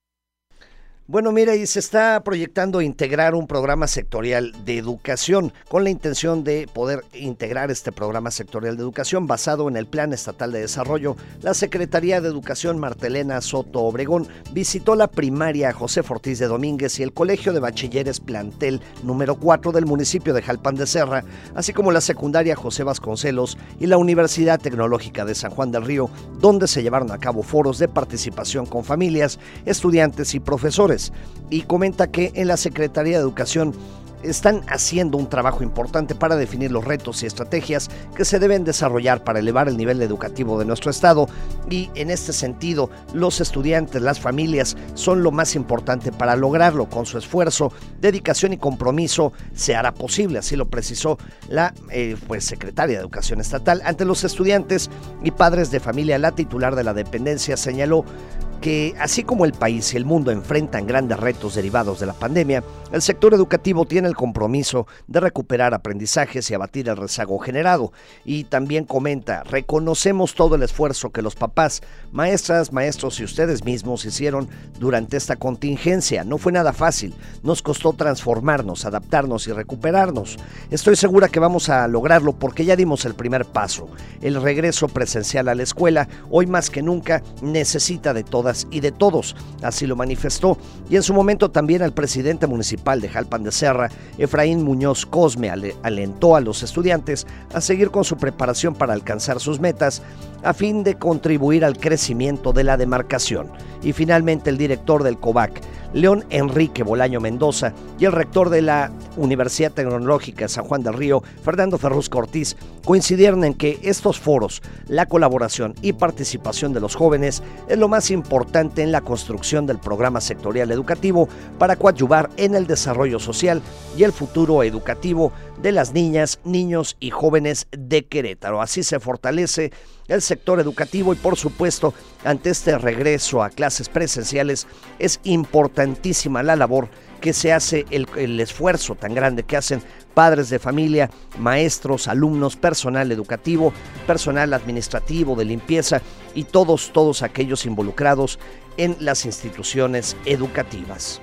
B: Bueno, mira, y se está proyectando integrar un programa sectorial de educación con la intención de poder integrar este programa sectorial de educación basado en el Plan Estatal de Desarrollo. La Secretaría de Educación Martelena Soto Obregón visitó la primaria José Ortiz de Domínguez y el Colegio de Bachilleres Plantel número cuatro del municipio de Jalpan de Serra, así como la secundaria José Vasconcelos y la Universidad Tecnológica de San Juan del Río, donde se llevaron a cabo foros de participación con familias, estudiantes y profesores. Y comenta que en la Secretaría de Educación están haciendo un trabajo importante para definir los retos y estrategias que se deben desarrollar para elevar el nivel educativo de nuestro estado, y en este sentido los estudiantes, las familias son lo más importante para lograrlo. Con su esfuerzo, dedicación y compromiso se hará posible, así lo precisó la eh, pues, secretaria de Educación Estatal. Ante los estudiantes y padres de familia, la titular de la dependencia señaló que así como el país y el mundo enfrentan grandes retos derivados de la pandemia, el sector educativo tiene el compromiso de recuperar aprendizajes y abatir el rezago generado. Y también comenta: reconocemos todo el esfuerzo que los papás, maestras, maestros y ustedes mismos hicieron durante esta contingencia. No fue nada fácil, nos costó transformarnos, adaptarnos y recuperarnos. Estoy segura que vamos a lograrlo porque ya dimos el primer paso. El regreso presencial a la escuela, hoy más que nunca, necesita de todas y de todos, así lo manifestó. Y en su momento también el presidente municipal de Jalpan de Serra, Efraín Muñoz Cosme, alentó a los estudiantes a seguir con su preparación para alcanzar sus metas a fin de contribuir al crecimiento de la demarcación. Y finalmente el director del COVAC, León Enrique Bolaño Mendoza, y el rector de la Universidad Tecnológica de San Juan del Río, Fernando Ferrusco Ortiz, coincidieron en que estos foros, la colaboración y participación de los jóvenes es lo más importante en la construcción del programa sectorial educativo para coadyuvar en el desarrollo social y el futuro educativo de las niñas, niños y jóvenes de Querétaro. Así se fortalece el sector educativo y por supuesto ante este regreso a clases presenciales es importantísima la labor que se hace, el, el esfuerzo tan grande que hacen padres de familia, maestros, alumnos, personal educativo, personal administrativo, de limpieza y todos, todos aquellos involucrados en las instituciones educativas.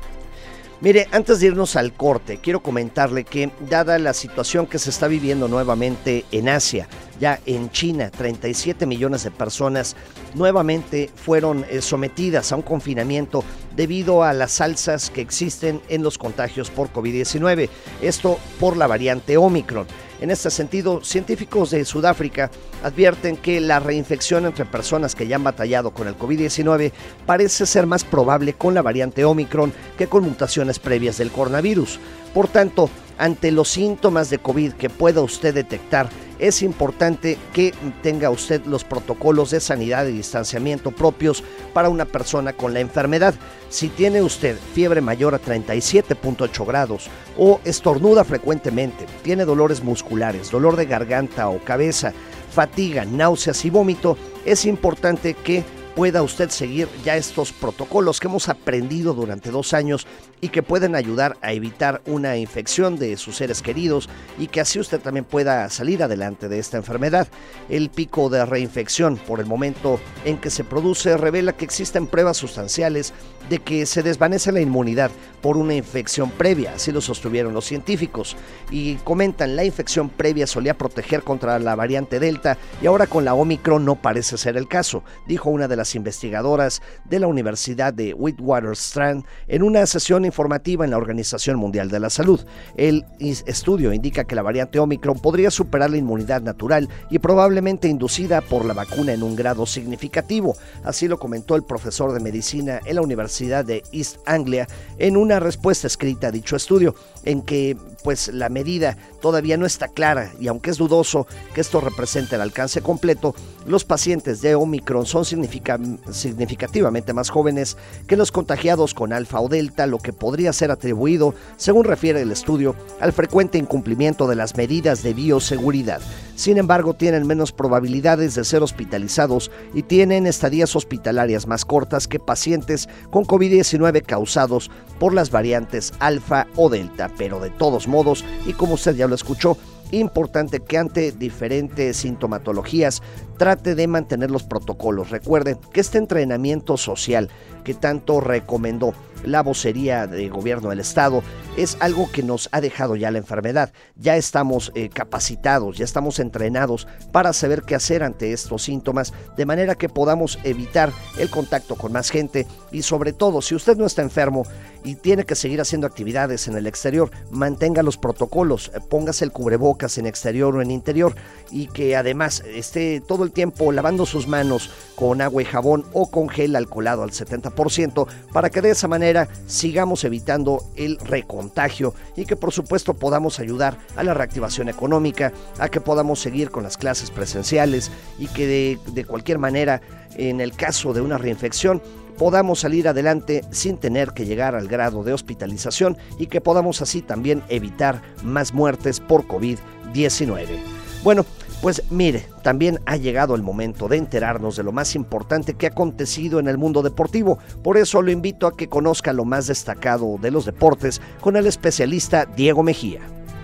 B: Mire, antes de irnos al corte, quiero comentarle que dada la situación que se está viviendo nuevamente en Asia, ya en China, treinta y siete millones de personas nuevamente fueron eh, sometidas a un confinamiento debido a las alzas que existen en los contagios por COVID diecinueve, esto por la variante Omicron. En este sentido, científicos de Sudáfrica advierten que la reinfección entre personas que ya han batallado con el COVID diecinueve parece ser más probable con la variante Omicron que con mutaciones previas del coronavirus. Por tanto, ante los síntomas de COVID que pueda usted detectar, es importante que tenga usted los protocolos de sanidad y distanciamiento propios para una persona con la enfermedad. Si tiene usted fiebre mayor a treinta y siete punto ocho grados o estornuda frecuentemente, tiene dolores musculares, dolor de garganta o cabeza, fatiga, náuseas y vómito, es importante que pueda usted seguir ya estos protocolos que hemos aprendido durante dos años y que pueden ayudar a evitar una infección de sus seres queridos y que así usted también pueda salir adelante de esta enfermedad. El pico de reinfección por el momento en que se produce revela que existen pruebas sustanciales de que se desvanece la inmunidad por una infección previa, así lo sostuvieron los científicos, y comentan la infección previa solía proteger contra la variante Delta y ahora con la Omicron no parece ser el caso, dijo una de las investigadoras de la Universidad de Witwatersrand en una sesión informativa en la Organización Mundial de la Salud. El estudio indica que la variante Omicron podría superar la inmunidad natural y probablemente inducida por la vacuna en un grado significativo, así lo comentó el profesor de medicina en la Universidad de East Anglia en una respuesta escrita a dicho estudio, en que pues la medida todavía no está clara y aunque es dudoso que esto represente el alcance completo, los pacientes de Omicron son significa, significativamente más jóvenes que los contagiados con alfa o delta, lo que podría ser atribuido, según refiere el estudio, al frecuente incumplimiento de las medidas de bioseguridad. Sin embargo, tienen menos probabilidades de ser hospitalizados y tienen estadías hospitalarias más cortas que pacientes con COVID diecinueve causados por las variantes alfa o delta, pero de todos modos, y como usted ya lo escuchó, importante que ante diferentes sintomatologías trate de mantener los protocolos. Recuerde que este entrenamiento social que tanto recomendó la vocería de gobierno del estado es algo que nos ha dejado ya la enfermedad. Ya estamos eh, capacitados, ya estamos entrenados para saber qué hacer ante estos síntomas, de manera que podamos evitar el contacto con más gente y sobre todo, si usted no está enfermo y tiene que seguir haciendo actividades en el exterior, mantenga los protocolos, póngase el cubrebocas en exterior o en interior y que además esté todo el tiempo lavando sus manos con agua y jabón o con gel alcoholado al setenta por ciento para que de esa manera sigamos evitando el recontagio y que por supuesto podamos ayudar a la reactivación económica, a que podamos seguir con las clases presenciales y que de, de cualquier manera, en el caso de una reinfección, podamos salir adelante sin tener que llegar al grado de hospitalización y que podamos así también evitar más muertes por COVID diecinueve. Bueno, pues mire, también ha llegado el momento de enterarnos de lo más importante que ha acontecido en el mundo deportivo. Por eso lo invito a que conozca lo más destacado de los deportes con el especialista Diego Mejía.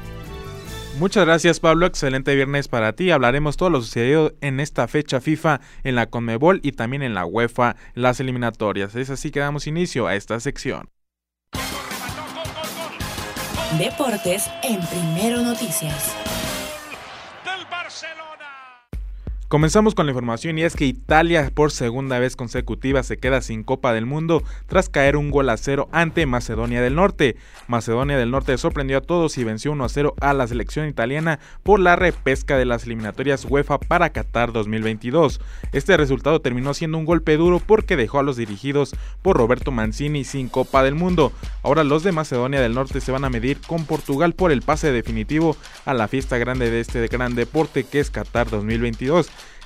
N: Muchas gracias, Pablo, excelente viernes para ti. Hablaremos todo lo sucedido en esta fecha FIFA en la CONMEBOL y también en la UEFA, las eliminatorias. Es así que damos inicio a esta sección.
A: Deportes en Primero Noticias.
N: Comenzamos con la información y es que Italia por segunda vez consecutiva se queda sin Copa del Mundo tras caer un gol a cero ante Macedonia del Norte. Macedonia del Norte sorprendió a todos y venció uno a cero a la selección italiana por la repesca de las eliminatorias UEFA para Qatar dos mil veintidós. Este resultado terminó siendo un golpe duro porque dejó a los dirigidos por Roberto Mancini sin Copa del Mundo. Ahora los de Macedonia del Norte se van a medir con Portugal por el pase definitivo a la fiesta grande de este gran deporte que es Qatar dos mil veintidós.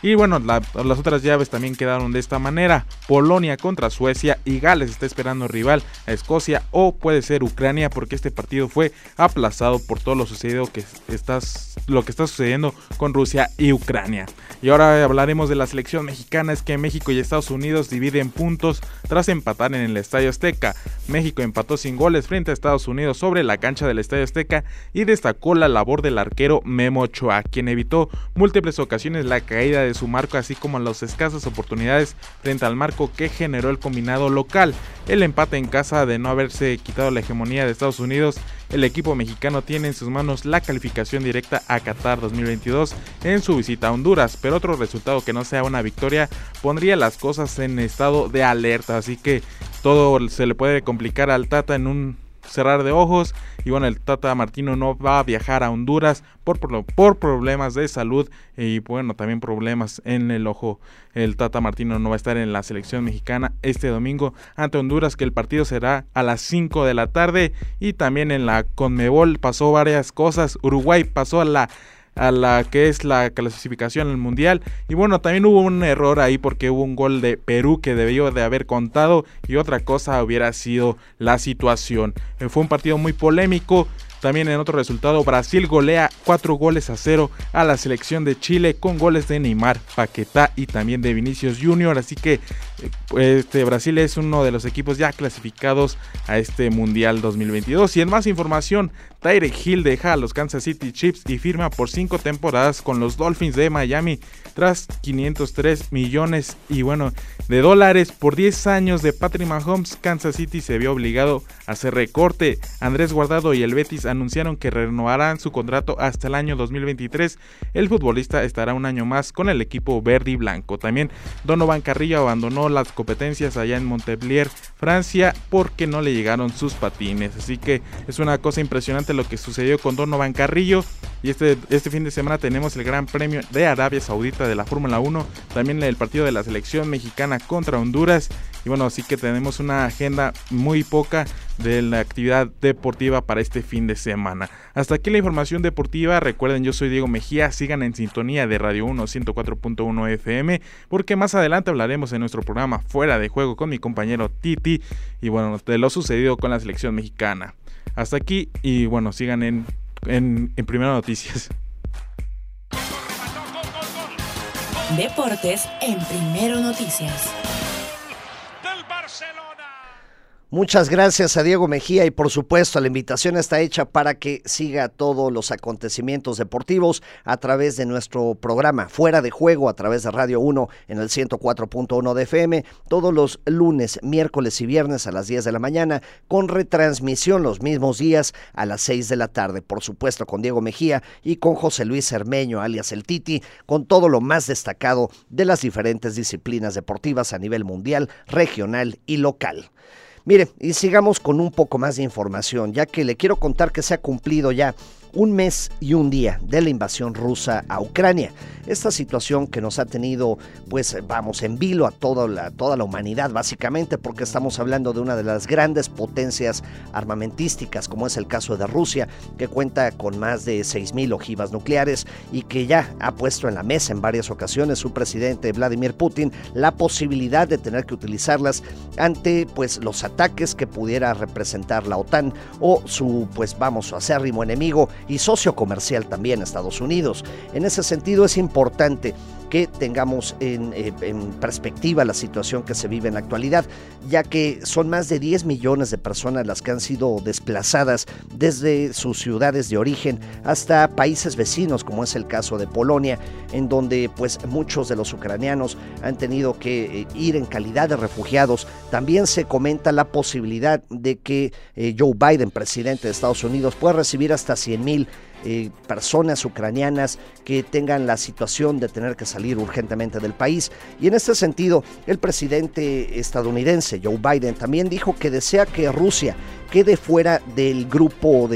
N: Y bueno, la, las otras llaves también quedaron de esta manera: Polonia contra Suecia y Gales está esperando rival a Escocia, o puede ser Ucrania, porque este partido fue aplazado por todo lo sucedido que estás, lo que está sucediendo con Rusia y Ucrania. Y ahora hablaremos de la selección mexicana. Es que México y Estados Unidos dividen puntos tras empatar en el Estadio Azteca. México empató sin goles frente a Estados Unidos sobre la cancha del Estadio Azteca y destacó la labor del arquero Memo Ochoa, quien evitó múltiples ocasiones la caída de su marco, así como las escasas oportunidades frente al marco que generó el combinado local. El empate en casa, de no haberse quitado la hegemonía de Estados Unidos, el equipo mexicano tiene en sus manos la calificación directa a Qatar dos mil veintidós en su visita a Honduras, pero otro resultado que no sea una victoria pondría las cosas en estado de alerta, así que todo se le puede complicar al Tata en un cerrar de ojos. Y bueno, el Tata Martino no va a viajar a Honduras por, por, por problemas de salud y bueno, también problemas en el ojo. El Tata Martino no va a estar en la selección mexicana este domingo ante Honduras, que el partido será a las cinco de la tarde. Y también en la CONMEBOL pasó varias cosas. Uruguay pasó a la a la que es la clasificación al mundial, y bueno, también hubo un error ahí porque hubo un gol de Perú que debió de haber contado, y otra cosa hubiera sido la situación. Eh, fue un partido muy polémico. También en otro resultado, Brasil golea cuatro goles a cero a la selección de Chile con goles de Neymar, Paquetá y también de Vinicius Junior. Así que este Brasil es uno de los equipos ya clasificados a este Mundial dos mil veintidós. Y en más información, Tyreek Hill deja a los Kansas City Chiefs y firma por cinco temporadas con los Dolphins de Miami tras quinientos tres millones y bueno de dólares por diez años de Patrick Mahomes. Kansas City se vio obligado a hacer recorte. Andrés Guardado y el Betis anunciaron que renovarán su contrato hasta el año dos mil veintitrés. El futbolista estará un año más con el equipo verde y blanco. También Donovan Carrillo abandonó las competencias allá en Montpellier, Francia, porque no le llegaron sus patines. Así que es una cosa impresionante lo que sucedió con Donovan Carrillo. Y este, este fin de semana tenemos el Gran Premio de Arabia Saudita de la Fórmula uno, también el partido de la selección mexicana contra Honduras. Y bueno, así que tenemos una agenda muy poca de la actividad deportiva para este fin de semana. Hasta aquí la información deportiva. Recuerden, yo soy Diego Mejía. Sigan en sintonía de Radio uno ciento cuatro punto uno F M, porque más adelante hablaremos en nuestro programa Fuera de Juego con mi compañero Titi y bueno, de lo sucedido con la selección mexicana. Hasta aquí y bueno, sigan en, en, en Primero Noticias.
A: Deportes en Primero Noticias.
B: Muchas gracias a Diego Mejía y por supuesto la invitación está hecha para que siga todos los acontecimientos deportivos a través de nuestro programa Fuera de Juego a través de Radio uno en el ciento cuatro punto uno de F M todos los lunes, miércoles y viernes a las diez de la mañana, con retransmisión los mismos días a las seis de la tarde, por supuesto con Diego Mejía y con José Luis Cermeño alias el Titi, con todo lo más destacado de las diferentes disciplinas deportivas a nivel mundial, regional y local. Mire, y sigamos con un poco más de información, ya que le quiero contar que se ha cumplido ya un mes y un día de la invasión rusa a Ucrania. Esta situación que nos ha tenido, pues vamos, en vilo a toda la, toda la humanidad, básicamente, porque estamos hablando de una de las grandes potencias armamentísticas, como es el caso de Rusia, que cuenta con más de seis mil ojivas nucleares y que ya ha puesto en la mesa en varias ocasiones su presidente Vladimir Putin la posibilidad de tener que utilizarlas ante, pues, los ataques que pudiera representar la OTAN o su, pues vamos, su acérrimo enemigo y socio comercial también, Estados Unidos. En ese sentido es importante que tengamos en, en perspectiva la situación que se vive en la actualidad, ya que son más de diez millones de personas las que han sido desplazadas desde sus ciudades de origen hasta países vecinos, como es el caso de Polonia, en donde pues muchos de los ucranianos han tenido que ir en calidad de refugiados. También se comenta la posibilidad de que eh, Joe Biden, presidente de Estados Unidos, pueda recibir hasta cien mil Eh, personas ucranianas que tengan la situación de tener que salir urgentemente del país. Y en este sentido, el presidente estadounidense Joe Biden también dijo que desea que Rusia quede fuera del grupo de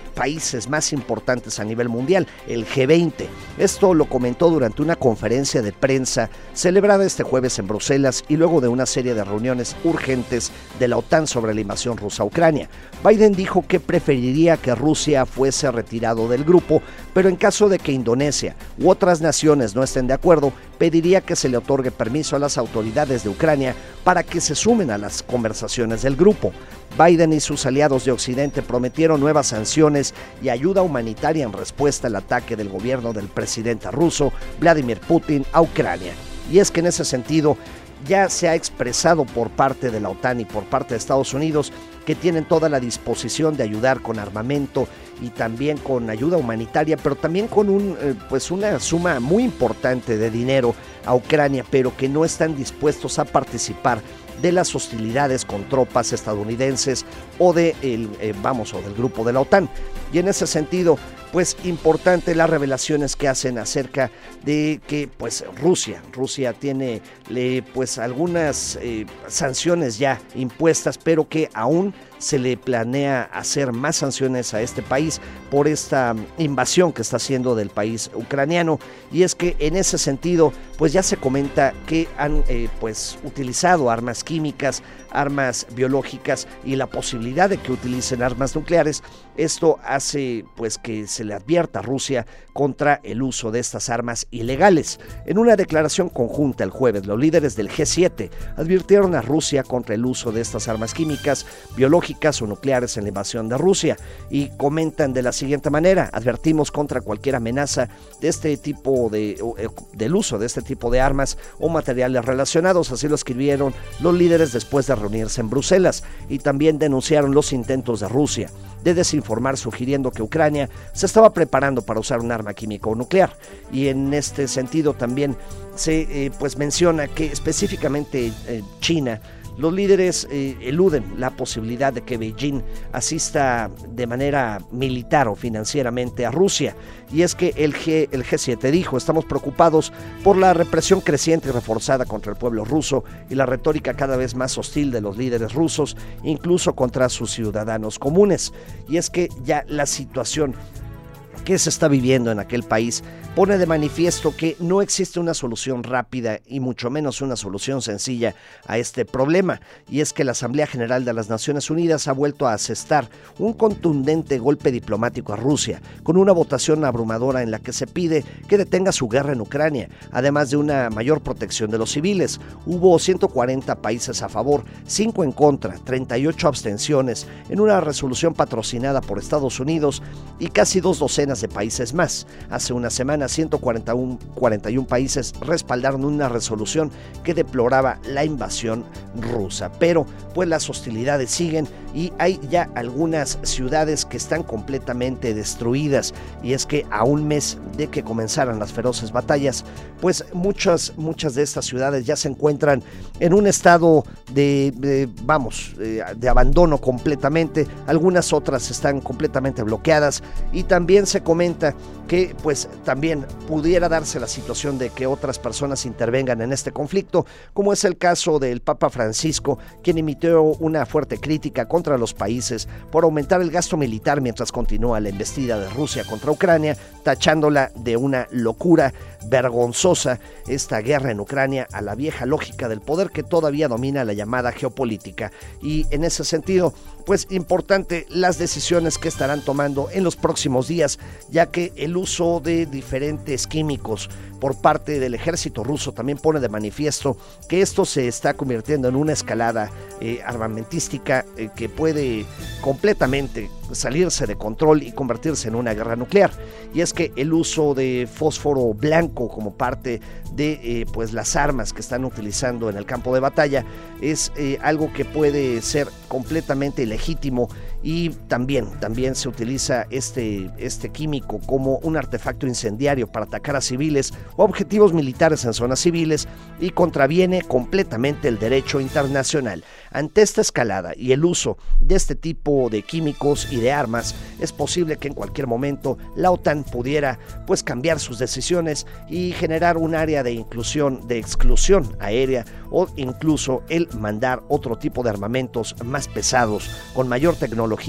B: países más importantes a nivel mundial, el G veinte. Esto lo comentó durante una conferencia de prensa celebrada este jueves en Bruselas y luego de una serie de reuniones urgentes de la OTAN sobre la invasión rusa a Ucrania. Biden dijo que preferiría que Rusia fuese retirado del grupo, pero en caso de que Indonesia u otras naciones no estén de acuerdo, pediría que se le otorgue permiso a las autoridades de Ucrania para que se sumen a las conversaciones del grupo. Biden y sus aliados de Occidente prometieron nuevas sanciones y ayuda humanitaria en respuesta al ataque del gobierno del presidente ruso Vladimir Putin a Ucrania. Y es que en ese sentido ya se ha expresado por parte de la OTAN y por parte de Estados Unidos que tienen toda la disposición de ayudar con armamento y también con ayuda humanitaria, pero también con un, eh, pues una suma muy importante de dinero a Ucrania, pero que no están dispuestos a participar de las hostilidades con tropas estadounidenses o de el, eh, vamos, o del grupo de la OTAN. Y en ese sentido, pues importante las revelaciones que hacen acerca de que pues Rusia, Rusia tiene le, pues algunas eh, sanciones ya impuestas, pero que aún se le planea hacer más sanciones a este país por esta invasión que está haciendo del país ucraniano. Y es que en ese sentido pues ya se comenta que han eh, pues utilizado armas químicas, armas biológicas y la posibilidad de que utilicen armas nucleares. Esto hace pues que se le advierta a Rusia contra el uso de estas armas ilegales. En una declaración conjunta el jueves, los líderes del G siete advirtieron a Rusia contra el uso de estas armas químicas, biológicas o nucleares en la invasión de Rusia y comentan de la siguiente manera: advertimos contra cualquier amenaza de este tipo de, del uso de este tipo de armas o materiales relacionados. Así lo escribieron los líderes después de reunirse en Bruselas, y también denunciaron los intentos de Rusia de desinformar, sugiriendo que Ucrania se estaba preparando para usar un arma química o nuclear. Y en este sentido también se eh, pues menciona que específicamente eh, China, los líderes eh, eluden la posibilidad de que Beijing asista de manera militar o financieramente a Rusia. Y es que el, G, el G siete dijo: estamos preocupados por la represión creciente y reforzada contra el pueblo ruso y la retórica cada vez más hostil de los líderes rusos, incluso contra sus ciudadanos comunes. Y es que ya la situación que se está viviendo en aquel país pone de manifiesto que no existe una solución rápida y mucho menos una solución sencilla a este problema, y es que la Asamblea General de las Naciones Unidas ha vuelto a asestar un contundente golpe diplomático a Rusia, con una votación abrumadora en la que se pide que detenga su guerra en Ucrania, además de una mayor protección de los civiles. Hubo ciento cuarenta países a favor, cinco en contra, treinta y ocho abstenciones en una resolución patrocinada por Estados Unidos y casi dos docenas de países más. Hace una semana ciento cuarenta y uno países respaldaron una resolución que deploraba la invasión rusa, pero pues las hostilidades siguen y hay ya algunas ciudades que están completamente destruidas, y es que a un mes de que comenzaran las feroces batallas, pues muchas, muchas de estas ciudades ya se encuentran en un estado de, de vamos, de, de abandono completamente, algunas otras están completamente bloqueadas, y también se comenta que pues también pudiera darse la situación de que otras personas intervengan en este conflicto, como es el caso del Papa Francisco, quien emitió una fuerte crítica contra los países por aumentar el gasto militar mientras continúa la embestida de Rusia contra Ucrania, tachándola de una locura vergonzosa esta guerra en Ucrania, a la vieja lógica del poder que todavía domina la llamada geopolítica. Y en ese sentido, pues importante las decisiones que estarán tomando en los próximos días, ya que el uso de diferentes químicos por parte del ejército ruso también pone de manifiesto que esto se está convirtiendo en una escalada eh, armamentística eh, que puede completamente salirse de control y convertirse en una guerra nuclear. Y es que el uso de fósforo blanco como parte de eh, pues las armas que están utilizando en el campo de batalla es eh, algo que puede ser completamente ilegítimo, y también, también se utiliza este, este químico como un artefacto incendiario para atacar a civiles o objetivos militares en zonas civiles, y contraviene completamente el derecho internacional. Ante esta escalada y el uso de este tipo de químicos y de armas, es posible que en cualquier momento la OTAN pudiera pues cambiar sus decisiones y generar un área de inclusión, de exclusión aérea, o incluso el mandar otro tipo de armamentos más pesados, con mayor tecnología,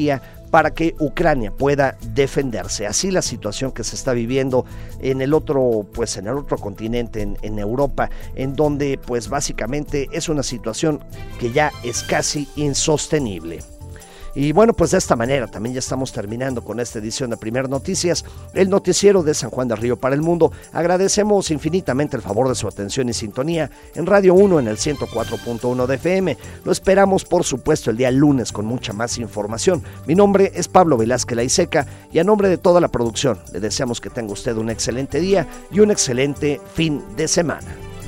B: para que Ucrania pueda defenderse. Así la situación que se está viviendo en el otro, pues en el otro continente, en, en Europa, en donde pues básicamente es una situación que ya es casi insostenible. Y bueno, pues de esta manera también ya estamos terminando con esta edición de Primer Noticias, el noticiero de San Juan del Río para el mundo. Agradecemos infinitamente el favor de su atención y sintonía en Radio uno en el ciento cuatro punto uno de F M. Lo esperamos, por supuesto, el día lunes con mucha más información. Mi nombre es Pablo Velázquez Laiseca y a nombre de toda la producción le deseamos que tenga usted un excelente día y un excelente fin de semana.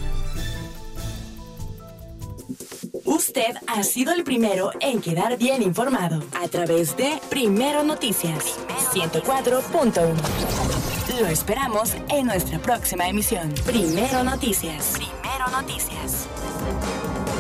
A: Usted ha sido el primero en quedar bien informado a través de Primero Noticias ciento cuatro punto uno. Lo esperamos en nuestra próxima emisión. Primero Noticias. Primero Noticias.